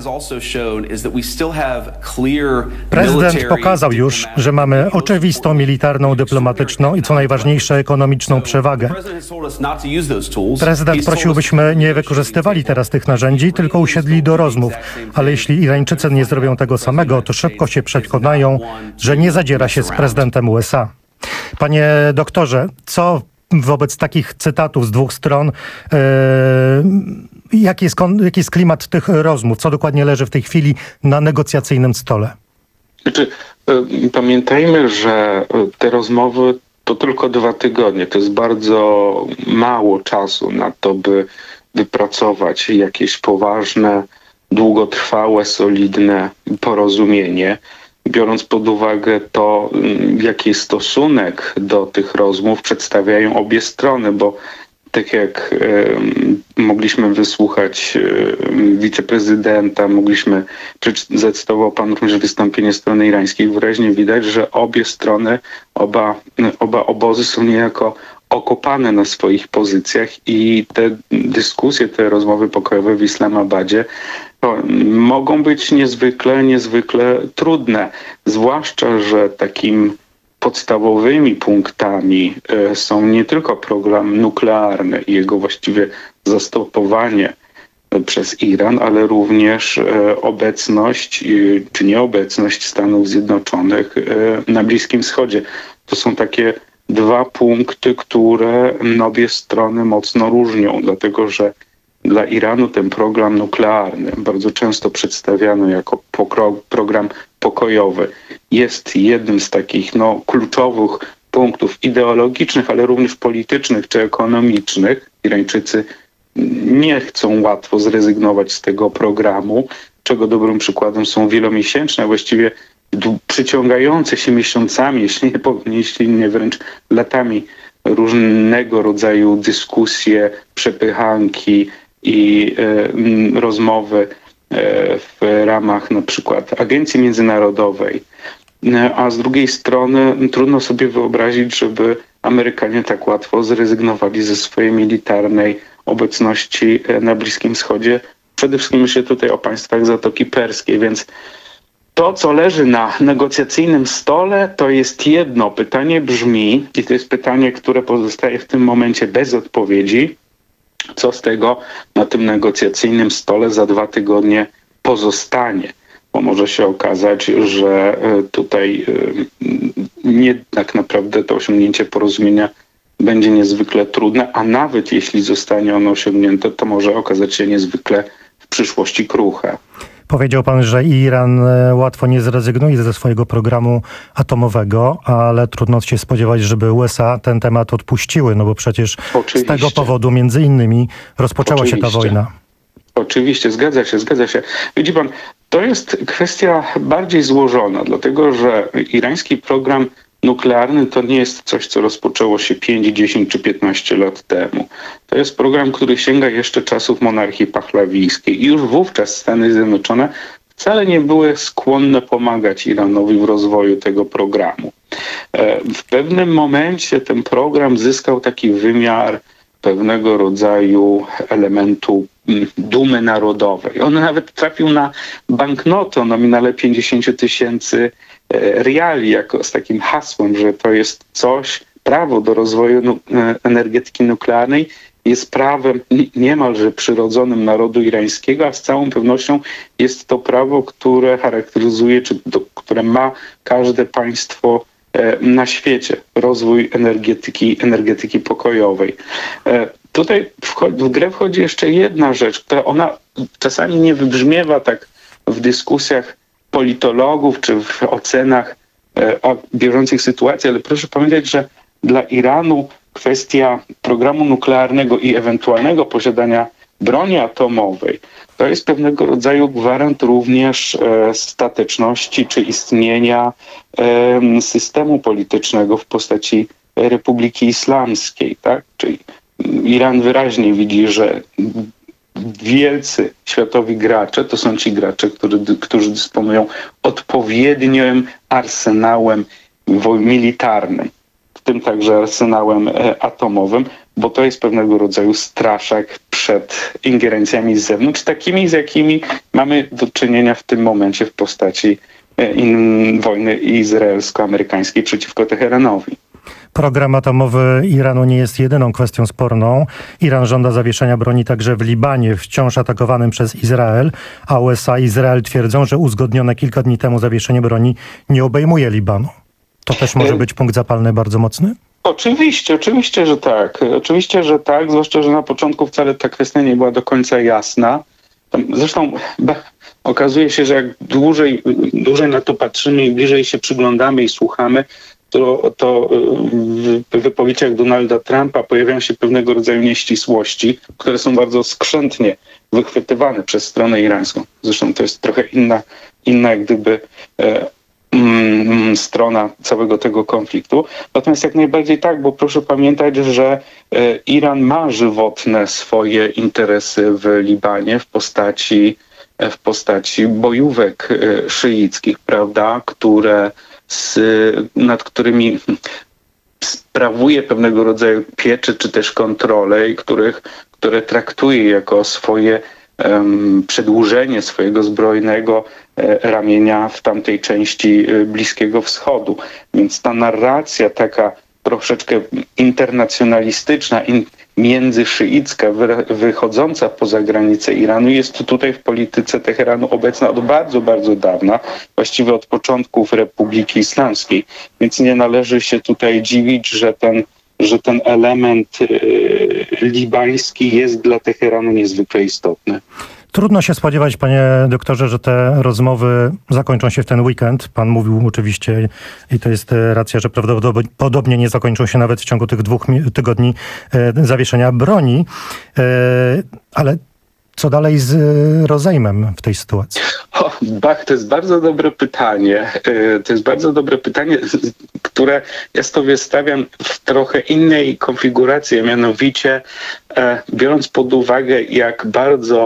Prezydent pokazał już, że mamy oczywistą militarną, dyplomatyczną i co najważniejsze ekonomiczną przewagę. Prezydent prosił, byśmy nie wykorzystywali teraz tych narzędzi, tylko usiedli do rozmów. Ale jeśli Irańczycy nie zrobią tego samego, to szybko się przekonają, że nie zadziera się z prezydentem USA. Panie doktorze, co wobec takich cytatów z dwóch stron, jaki jest klimat tych rozmów? Co dokładnie leży w tej chwili na negocjacyjnym stole?
Pamiętajmy, że te rozmowy to tylko 2 tygodnie. To jest bardzo mało czasu na to, by wypracować jakieś poważne długotrwałe, solidne porozumienie, biorąc pod uwagę to, jaki stosunek do tych rozmów przedstawiają obie strony, bo tak jak mogliśmy wysłuchać wiceprezydenta, zacytował pan również wystąpienie strony irańskiej, wyraźnie widać, że obie strony, oba obozy są niejako okopane na swoich pozycjach i te dyskusje, te rozmowy pokojowe w Islamabadzie mogą być niezwykle trudne. Zwłaszcza, że takim podstawowymi punktami są nie tylko program nuklearny i jego właściwie zastopowanie przez Iran, ale również obecność czy nieobecność Stanów Zjednoczonych na Bliskim Wschodzie. To są takie dwa punkty, które obie strony mocno różnią, dlatego że dla Iranu ten program nuklearny, bardzo często przedstawiany jako program pokojowy, jest jednym z takich kluczowych punktów ideologicznych, ale również politycznych czy ekonomicznych. Irańczycy nie chcą łatwo zrezygnować z tego programu, czego dobrym przykładem są wielomiesięczne, właściwie przyciągające się miesiącami, jeśli nie wręcz latami, różnego rodzaju dyskusje, przepychanki i rozmowy w ramach na przykład Agencji Międzynarodowej, a z drugiej strony trudno sobie wyobrazić, żeby Amerykanie tak łatwo zrezygnowali ze swojej militarnej obecności na Bliskim Wschodzie. Przede wszystkim myślę tutaj o państwach Zatoki Perskiej, więc to, co leży na negocjacyjnym stole, to jest jedno. Pytanie brzmi, i to jest pytanie, które pozostaje w tym momencie bez odpowiedzi, co z tego na tym negocjacyjnym stole za 2 tygodnie pozostanie. Bo może się okazać, że tutaj nie tak naprawdę to osiągnięcie porozumienia będzie niezwykle trudne, a nawet jeśli zostanie ono osiągnięte, to może okazać się niezwykle w przyszłości kruche.
Powiedział pan, że Iran łatwo nie zrezygnuje ze swojego programu atomowego, ale trudno się spodziewać, żeby USA ten temat odpuściły, no bo przecież z tego powodu między innymi rozpoczęła się ta wojna.
Oczywiście, zgadza się. Widzi pan, to jest kwestia bardziej złożona, dlatego że irański program nuklearny to nie jest coś, co rozpoczęło się 5, 10 czy 15 lat temu. To jest program, który sięga jeszcze czasów monarchii pahlawijskiej i już wówczas Stany Zjednoczone wcale nie były skłonne pomagać Iranowi w rozwoju tego programu. W pewnym momencie ten program zyskał taki wymiar pewnego rodzaju elementu dumy narodowej. On nawet trafił na banknotę o nominale 50 000 riali, jako z takim hasłem, że to jest prawo do rozwoju energetyki nuklearnej jest prawem niemalże przyrodzonym narodu irańskiego, a z całą pewnością jest to prawo, które charakteryzuje, które ma każde państwo na świecie. Rozwój energetyki pokojowej. Tutaj w grę wchodzi jeszcze jedna rzecz, która ona czasami nie wybrzmiewa tak w dyskusjach politologów czy w ocenach o bieżących sytuacji, ale proszę pamiętać, że dla Iranu kwestia programu nuklearnego i ewentualnego posiadania broni atomowej to jest pewnego rodzaju gwarant również stateczności czy istnienia systemu politycznego w postaci Republiki Islamskiej, tak? Czyli Iran wyraźnie widzi, że wielcy światowi gracze to są ci gracze, którzy dysponują odpowiednim arsenałem militarnym, w tym także arsenałem atomowym, bo to jest pewnego rodzaju straszak przed ingerencjami z zewnątrz, takimi, z jakimi mamy do czynienia w tym momencie w postaci wojny izraelsko-amerykańskiej przeciwko Teheranowi.
Program atomowy Iranu nie jest jedyną kwestią sporną. Iran żąda zawieszenia broni także w Libanie, wciąż atakowanym przez Izrael, a USA i Izrael twierdzą, że uzgodnione kilka dni temu zawieszenie broni nie obejmuje Libanu. To też może być punkt zapalny bardzo mocny?
Oczywiście, że tak, zwłaszcza, że na początku wcale ta kwestia nie była do końca jasna. Zresztą okazuje się, że jak dłużej na to patrzymy i bliżej się przyglądamy i słuchamy, to w wypowiedziach Donalda Trumpa pojawiają się pewnego rodzaju nieścisłości, które są bardzo skrzętnie wychwytywane przez stronę irańską. Zresztą to jest trochę inna jak gdyby strona całego tego konfliktu. Natomiast jak najbardziej tak, bo proszę pamiętać, że Iran ma żywotne swoje interesy w Libanie w postaci bojówek szyickich, prawda, nad którymi sprawuje pewnego rodzaju pieczę czy też kontrolę i które traktuje jako swoje przedłużenie swojego zbrojnego ramienia w tamtej części Bliskiego Wschodu. Więc ta narracja taka troszeczkę internacjonalistyczna, międzyszyicka, wychodząca poza granice Iranu jest tutaj w polityce Teheranu obecna od bardzo, bardzo dawna, właściwie od początków Republiki Islamskiej. Więc nie należy się tutaj dziwić, że ten element libański jest dla Teheranu niezwykle istotny.
Trudno się spodziewać, panie doktorze, że te rozmowy zakończą się w ten weekend. Pan mówił oczywiście, i to jest racja, że prawdopodobnie nie zakończą się nawet w ciągu tych 2 tygodni zawieszenia broni. Ale co dalej z rozejmem w tej sytuacji?
To jest bardzo dobre pytanie. To jest bardzo dobre pytanie, które ja sobie stawiam w trochę innej konfiguracji, a mianowicie biorąc pod uwagę, jak bardzo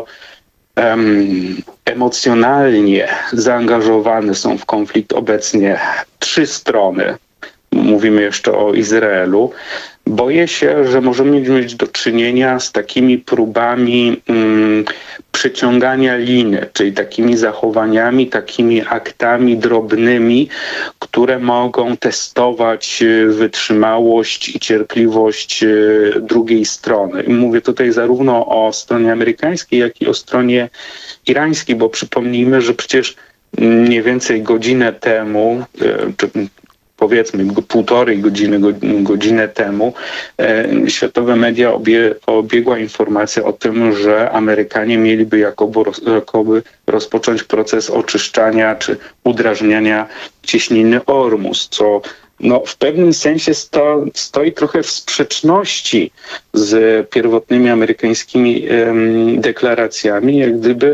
emocjonalnie zaangażowane są w konflikt obecnie 3 strony. Mówimy jeszcze o Izraelu. Boję się, że możemy mieć do czynienia z takimi próbami przeciągania liny, czyli takimi zachowaniami, takimi aktami drobnymi, które mogą testować wytrzymałość i cierpliwość drugiej strony. I mówię tutaj zarówno o stronie amerykańskiej, jak i o stronie irańskiej, bo przypomnijmy, że przecież mniej więcej godzinę temu, czy powiedzmy 1,5 godziny temu, światowe media obiegła informacja o tym, że Amerykanie mieliby jakoby rozpocząć proces oczyszczania czy udrażniania cieśniny Ormus, co w pewnym sensie stoi trochę w sprzeczności z pierwotnymi amerykańskimi deklaracjami, jak gdyby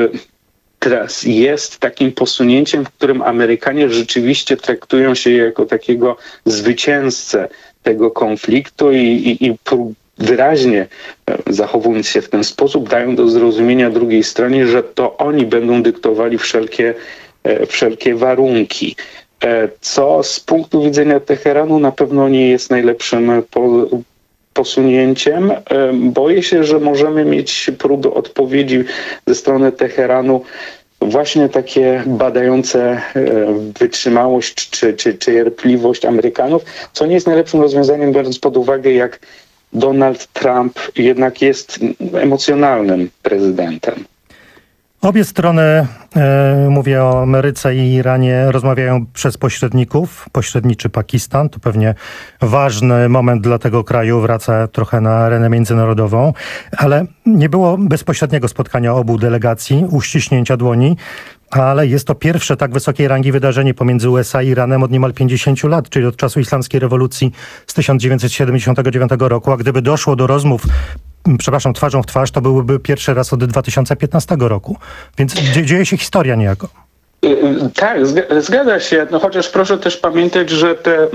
teraz jest takim posunięciem, w którym Amerykanie rzeczywiście traktują się jako takiego zwycięzcę tego konfliktu i wyraźnie zachowując się w ten sposób dają do zrozumienia drugiej stronie, że to oni będą dyktowali wszelkie warunki. Co z punktu widzenia Teheranu na pewno nie jest najlepszym posunięciem. Boję się, że możemy mieć próby odpowiedzi ze strony Teheranu właśnie takie badające wytrzymałość czy cierpliwość Amerykanów, co nie jest najlepszym rozwiązaniem, biorąc pod uwagę, jak Donald Trump jednak jest emocjonalnym prezydentem.
Obie strony, mówię o Ameryce i Iranie, rozmawiają przez pośredników. Pośredniczy Pakistan, to pewnie ważny moment dla tego kraju, wraca trochę na arenę międzynarodową, ale nie było bezpośredniego spotkania obu delegacji, uściśnięcia dłoni, ale jest to pierwsze tak wysokiej rangi wydarzenie pomiędzy USA i Iranem od niemal 50 lat, czyli od czasu islamskiej rewolucji z 1979 roku, a gdyby doszło do rozmów twarzą w twarz, to byłby pierwszy raz od 2015 roku. Więc dzieje się historia niejako.
Tak, zgadza się. Chociaż proszę też pamiętać, że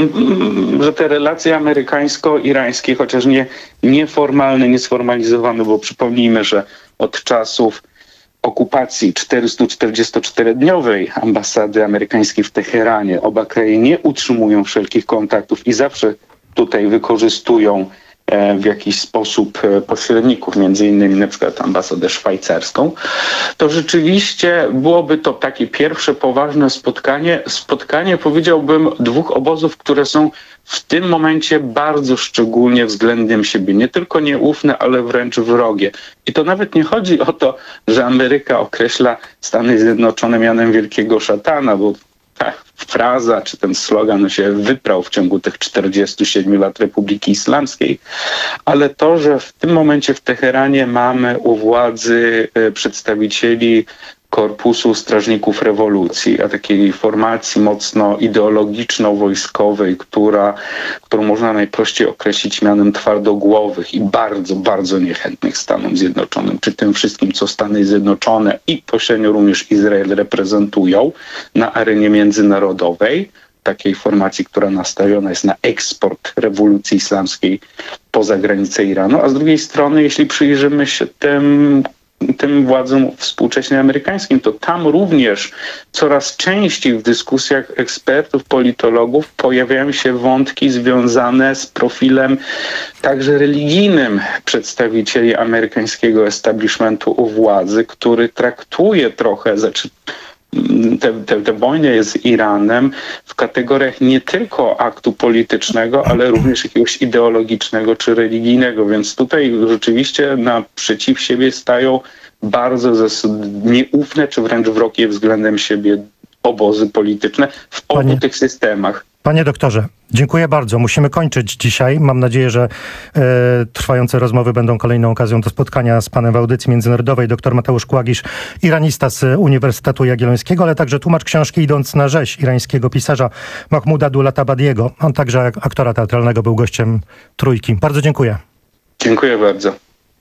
te relacje amerykańsko-irańskie, chociaż nieformalne, niesformalizowane, bo przypomnijmy, że od czasów okupacji 444-dniowej ambasady amerykańskiej w Teheranie oba kraje nie utrzymują wszelkich kontaktów i zawsze tutaj wykorzystują w jakiś sposób pośredników, między innymi na przykład ambasadę szwajcarską, to rzeczywiście byłoby to takie pierwsze poważne spotkanie powiedziałbym 2 obozów, które są w tym momencie bardzo szczególnie względem siebie, nie tylko nieufne, ale wręcz wrogie. I to nawet nie chodzi o to, że Ameryka określa Stany Zjednoczone mianem wielkiego szatana, bo ta fraza czy ten slogan się wyprał w ciągu tych 47 lat Republiki Islamskiej, ale to, że w tym momencie w Teheranie mamy u władzy przedstawicieli Korpusu Strażników Rewolucji, a takiej formacji mocno ideologiczno-wojskowej, którą można najprościej określić mianem twardogłowych i bardzo, bardzo niechętnych Stanom Zjednoczonym, czy tym wszystkim, co Stany Zjednoczone i pośrednio również Izrael reprezentują na arenie międzynarodowej, takiej formacji, która nastawiona jest na eksport rewolucji islamskiej poza granice Iranu, a z drugiej strony, jeśli przyjrzymy się tym władzom współcześnie amerykańskim, to tam również coraz częściej w dyskusjach ekspertów, politologów pojawiają się wątki związane z profilem także religijnym przedstawicieli amerykańskiego establishmentu u władzy, który traktuje trochę, tę wojnę z Iranem w kategoriach nie tylko aktu politycznego, ale również jakiegoś ideologicznego czy religijnego. Więc tutaj rzeczywiście naprzeciw siebie stają bardzo nieufne czy wręcz wrogie względem siebie obozy polityczne w obu tych systemach.
Panie doktorze, dziękuję bardzo. Musimy kończyć dzisiaj. Mam nadzieję, że trwające rozmowy będą kolejną okazją do spotkania z panem w audycji międzynarodowej. Dr Mateusz Kłagisz, iranista z Uniwersytetu Jagiellońskiego, ale także tłumacz książki Idąc na rzeź irańskiego pisarza Mahmouda Dulatabadiego. On także aktora teatralnego był gościem Trójki. Bardzo dziękuję.
Dziękuję bardzo.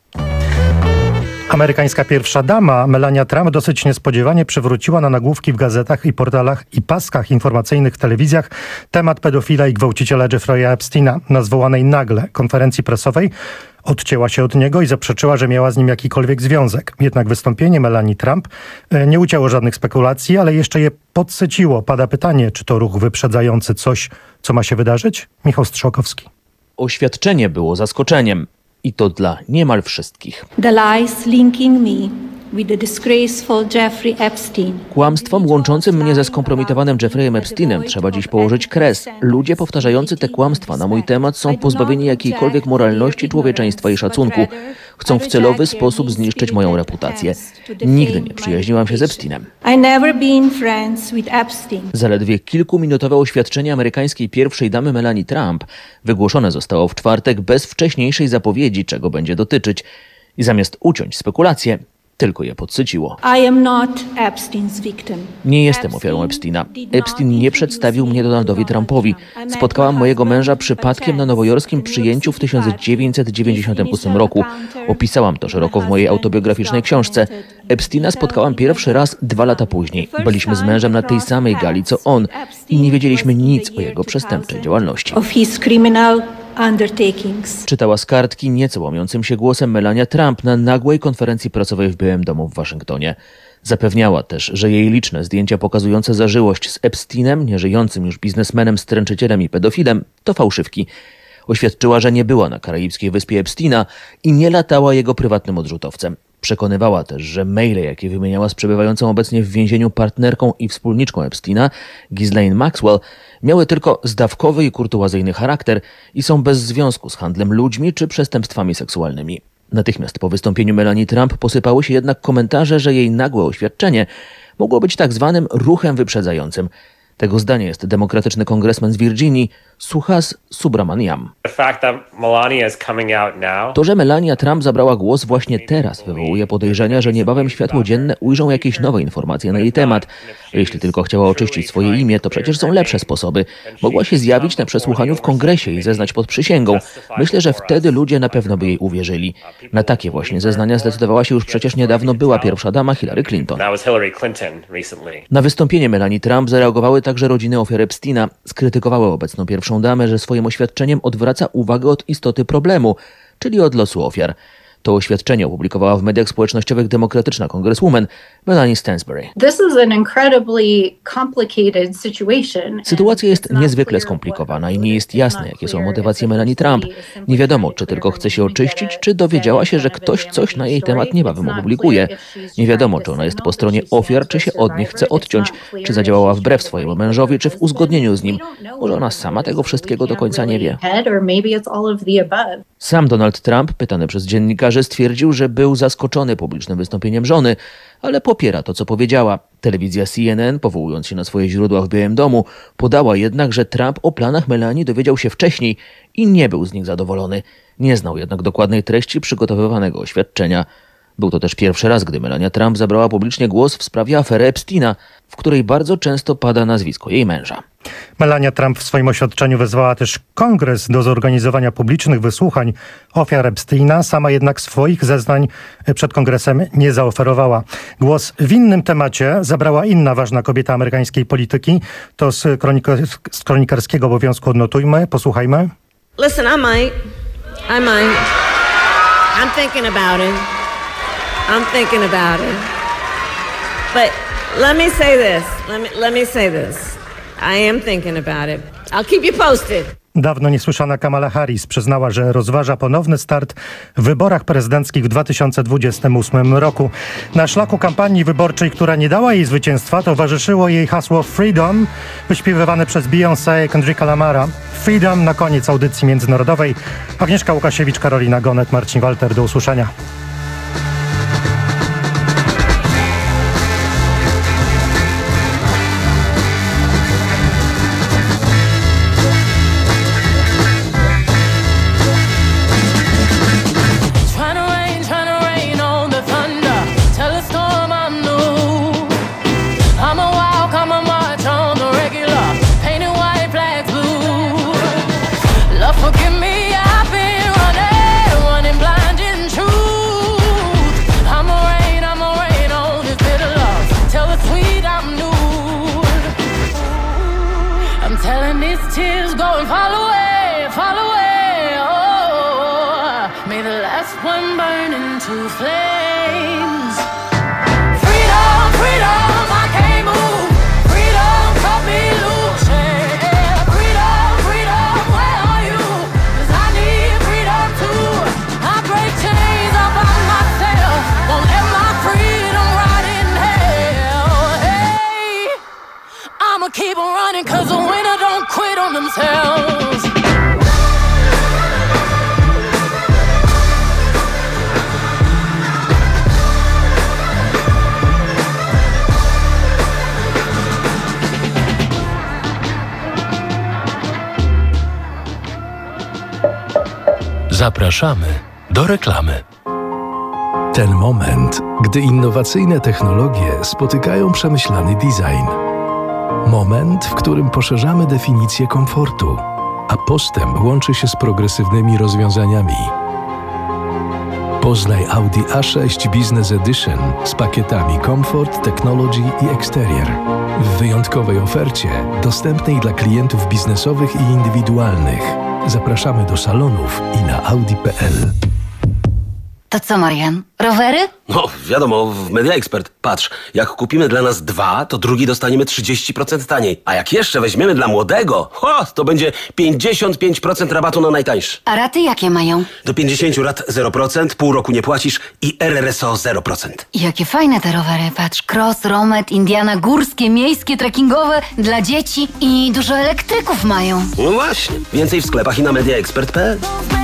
Amerykańska pierwsza dama Melania Trump dosyć niespodziewanie przywróciła na nagłówki w gazetach i portalach i paskach informacyjnych w telewizjach temat pedofila i gwałciciela Jeffrey'a Epsteina. Na zwołanej nagle konferencji prasowej odcięła się od niego i zaprzeczyła, że miała z nim jakikolwiek związek. Jednak wystąpienie Melanii Trump nie ucięło żadnych spekulacji, ale jeszcze je podsyciło. Pada pytanie, czy to ruch wyprzedzający coś, co ma się wydarzyć? Michał Strzałkowski.
Oświadczenie było zaskoczeniem. I to dla niemal wszystkich.
The lies linking me with the disgraceful Jeffrey Epstein.
Kłamstwom łączącym mnie ze skompromitowanym Jeffreyem Epsteinem trzeba dziś położyć kres. Ludzie powtarzający te kłamstwa na mój temat są pozbawieni jakiejkolwiek moralności, człowieczeństwa i szacunku. Chcą w celowy sposób zniszczyć moją reputację. Nigdy nie przyjaźniłam się z Epsteinem.
I never been friends with Epstein.
Zaledwie kilkuminutowe oświadczenie amerykańskiej pierwszej damy Melanii Trump wygłoszone zostało w czwartek bez wcześniejszej zapowiedzi, czego będzie dotyczyć. I zamiast uciąć spekulacje, tylko je podsyciło.
I am not Epstein's victim.
Nie jestem ofiarą Epsteina. Epstein nie przedstawił mnie Donaldowi Trumpowi. Spotkałam mojego męża przypadkiem na nowojorskim przyjęciu w 1998 roku. Opisałam to szeroko w mojej autobiograficznej książce. Epsteina spotkałam pierwszy raz 2 lata później. Byliśmy z mężem na tej samej gali co on i nie wiedzieliśmy nic o jego przestępczej działalności. Czytała z kartki nieco łamiącym się głosem Melania Trump na nagłej konferencji prasowej w Białym Domu w Waszyngtonie. Zapewniała też, że jej liczne zdjęcia pokazujące zażyłość z Epsteinem, nieżyjącym już biznesmenem, stręczycielem i pedofilem, to fałszywki. Oświadczyła, że nie była na karaibskiej wyspie Epsteina i nie latała jego prywatnym odrzutowcem. Przekonywała też, że maile, jakie wymieniała z przebywającą obecnie w więzieniu partnerką i wspólniczką Epsteina, Ghislaine Maxwell, miały tylko zdawkowy i kurtuazyjny charakter i są bez związku z handlem ludźmi czy przestępstwami seksualnymi. Natychmiast po wystąpieniu Melanii Trump posypały się jednak komentarze, że jej nagłe oświadczenie mogło być tak zwanym ruchem wyprzedzającym. Tego zdania jest demokratyczny kongresmen z Virginii, Suhas Subramaniam. To, że Melania Trump zabrała głos właśnie teraz, wywołuje podejrzenia, że niebawem światło dzienne ujrzą jakieś nowe informacje na jej temat. Jeśli tylko chciała oczyścić swoje imię, to przecież są lepsze sposoby. Mogła się zjawić na przesłuchaniu w kongresie i zeznać pod przysięgą. Myślę, że wtedy ludzie na pewno by jej uwierzyli. Na takie właśnie zeznania zdecydowała się już przecież niedawno była pierwsza dama Hillary Clinton. Na wystąpienie Melanii Trump zareagowały także rodziny ofiar Epsteina. Skrytykowały obecną pierwszą damę, że swoim oświadczeniem odwraca uwagę od istoty problemu, czyli od losu ofiar. To oświadczenie opublikowała w mediach społecznościowych demokratyczna kongreswoman Melanie Stansbury. Sytuacja jest niezwykle skomplikowana i nie jest jasne, jakie są motywacje Melanie Trump. Nie wiadomo, czy tylko chce się oczyścić, czy dowiedziała się, że ktoś coś na jej temat niebawem opublikuje. Nie wiadomo, czy ona jest po stronie ofiar, czy się od nich chce odciąć, czy zadziałała wbrew swojemu mężowi, czy w uzgodnieniu z nim. Może ona sama tego wszystkiego do końca nie wie. Sam Donald Trump, pytany przez dziennikarzy, stwierdził, że był zaskoczony publicznym wystąpieniem żony, ale popiera to, co powiedziała. Telewizja CNN, powołując się na swoje źródła w Białym Domu, podała jednak, że Trump o planach Melanii dowiedział się wcześniej i nie był z nich zadowolony. Nie znał jednak dokładnej treści przygotowywanego oświadczenia. Był to też pierwszy raz, gdy Melania Trump zabrała publicznie głos w sprawie afery Epsteina, w której bardzo często pada nazwisko jej męża.
Melania Trump w swoim oświadczeniu wezwała też kongres do zorganizowania publicznych wysłuchań ofiar Epsteina. Sama jednak swoich zeznań przed kongresem nie zaoferowała. Głos w innym temacie zabrała inna ważna kobieta amerykańskiej polityki. To z kronikarskiego obowiązku odnotujmy. Posłuchajmy.
Listen, I might. I'm thinking about it. But let me say this. Let me say this. I am thinking about it. I'll keep you posted.
Dawno niesłyszana Kamala Harris przyznała, że rozważa ponowny start w wyborach prezydenckich w 2028 roku. Na szlaku kampanii wyborczej, która nie dała jej zwycięstwa, towarzyszyło jej hasło Freedom, wyśpiewywane przez Beyoncé i Kendricka Lamara. Freedom na koniec audycji międzynarodowej. Agnieszka Łukasiewicz, Karolina Gonet, Marcin Walter. Do usłyszenia.
Keep on running, cause the winner don't quit on themselves.
Zapraszamy do reklamy.
Ten moment, gdy innowacyjne technologie spotykają przemyślany design. Moment, w którym poszerzamy definicję komfortu, a postęp łączy się z progresywnymi rozwiązaniami. Poznaj Audi A6 Business Edition z pakietami Comfort, Technology i Exterior. W wyjątkowej ofercie, dostępnej dla klientów biznesowych i indywidualnych. Zapraszamy do salonów i na audi.pl.
To co, Marian? Rowery?
No, wiadomo, w Media Expert. Patrz, jak kupimy dla nas 2, to drugi dostaniemy 30% taniej. A jak jeszcze weźmiemy dla młodego, to będzie 55% rabatu na najtańszy.
A raty jakie mają?
Do 50 rat 0%, pół roku nie płacisz i RRSO 0%.
Jakie fajne te rowery. Patrz, cross, romet, Indiana, górskie, miejskie, trekkingowe, dla dzieci i dużo elektryków mają.
No właśnie. Więcej w sklepach i na mediaexpert.pl.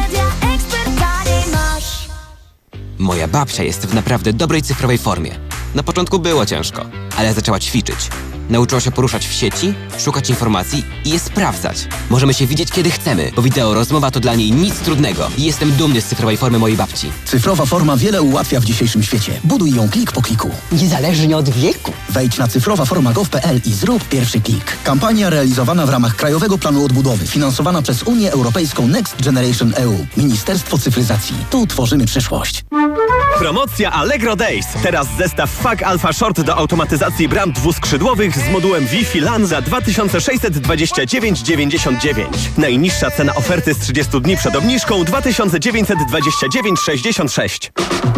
Moja babcia jest w naprawdę dobrej cyfrowej formie. Na początku było ciężko, ale zaczęła ćwiczyć. Nauczyła się poruszać w sieci, szukać informacji i je sprawdzać. Możemy się widzieć kiedy chcemy, bo wideo rozmowa to dla niej nic trudnego. I jestem dumny z cyfrowej formy mojej babci.
Cyfrowa forma wiele ułatwia w dzisiejszym świecie. Buduj ją klik po kliku. Niezależnie od wieku. Wejdź na cyfrowaforma.gov.pl i zrób pierwszy klik. Kampania realizowana w ramach Krajowego Planu Odbudowy, finansowana przez Unię Europejską Next Generation EU. Ministerstwo Cyfryzacji. Tu tworzymy przyszłość.
Promocja Allegro Days. Teraz zestaw FAG Alpha Short do automatyzacji bram dwuskrzydłowych z modułem Wi-Fi LAN za 2629,99. Najniższa cena oferty z 30 dni przed obniżką 2929,66.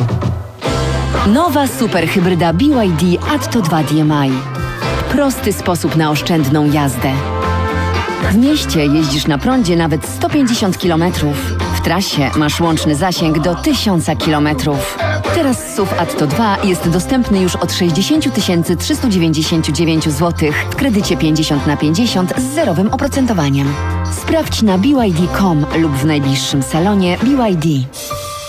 Nowa superhybryda BYD Atto 2 DMI. Prosty sposób na oszczędną jazdę. W mieście jeździsz na prądzie nawet 150 km. W trasie masz łączny zasięg do 1000 km. Teraz SUV Atto 2 jest dostępny już od 60 399 zł w kredycie 50/50 z zerowym oprocentowaniem. Sprawdź na BYD.com lub w najbliższym salonie BYD.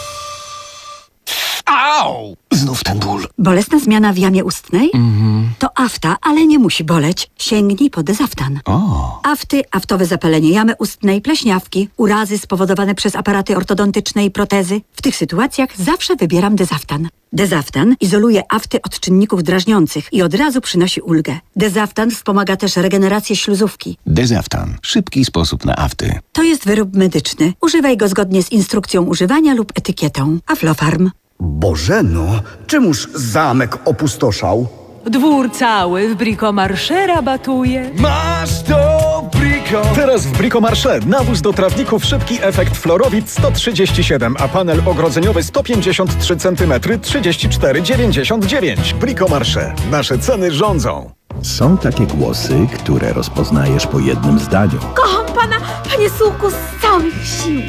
Au! Znów ten ból.
Bolesna zmiana w jamie ustnej? To
afta, ale nie musi boleć. Sięgnij po Dezaftan. Afty, aftowe zapalenie jamy ustnej, pleśniawki, urazy spowodowane przez aparaty ortodontyczne i protezy. W tych sytuacjach zawsze wybieram Dezaftan. Dezaftan izoluje afty od czynników drażniących i od razu przynosi ulgę. Dezaftan wspomaga też regenerację śluzówki.
Dezaftan. Szybki sposób na afty.
To jest wyrób medyczny. Używaj go zgodnie z instrukcją używania lub etykietą. Aflofarm.
Bożeno, czemuż zamek opustoszał?
Dwór cały w Bricomarché rabatuje.
Masz to, Brico! Teraz w Bricomarché nawóz do trawników szybki efekt Florowit 137, a panel ogrodzeniowy 153 cm 34,99. Bricomarché. Nasze ceny rządzą.
Są takie głosy, które rozpoznajesz po jednym zdaniu.
Kocham pana, panie Sułku, z całych sił.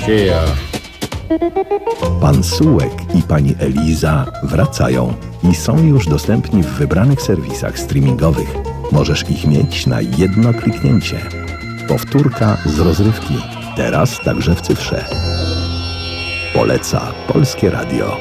Pan Sułek i pani Eliza wracają i są już dostępni w wybranych serwisach streamingowych. Możesz ich mieć na jedno kliknięcie. Powtórka z rozrywki. Teraz także w cyfrze. Poleca Polskie Radio.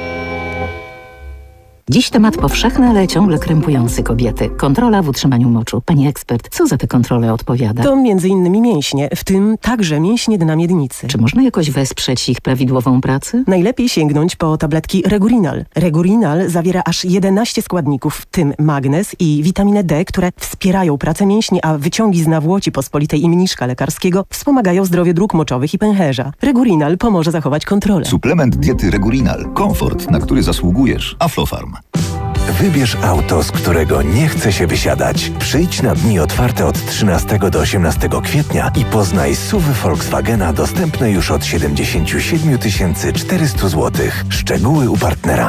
Dziś temat powszechny, ale ciągle krępujący kobiety. Kontrola w utrzymaniu moczu. Pani ekspert, co za tę kontrolę odpowiada?
To m.in. mięśnie, w tym także mięśnie dna miednicy.
Czy można jakoś wesprzeć ich prawidłową pracę?
Najlepiej sięgnąć po tabletki Regurinal. Regurinal zawiera aż 11 składników, w tym magnez i witaminę D, które wspierają pracę mięśni, a wyciągi z nawłoci pospolitej i mniszka lekarskiego wspomagają zdrowie dróg moczowych i pęcherza. Regurinal pomoże zachować kontrolę.
Suplement diety Regurinal. Komfort, na który zasługujesz. Aflofarm.
Wybierz auto, z którego nie chce się wysiadać. Przyjdź na dni otwarte od 13 do 18 kwietnia i poznaj SUV-y Volkswagena dostępne już od 77 400 zł. Szczegóły u partnera.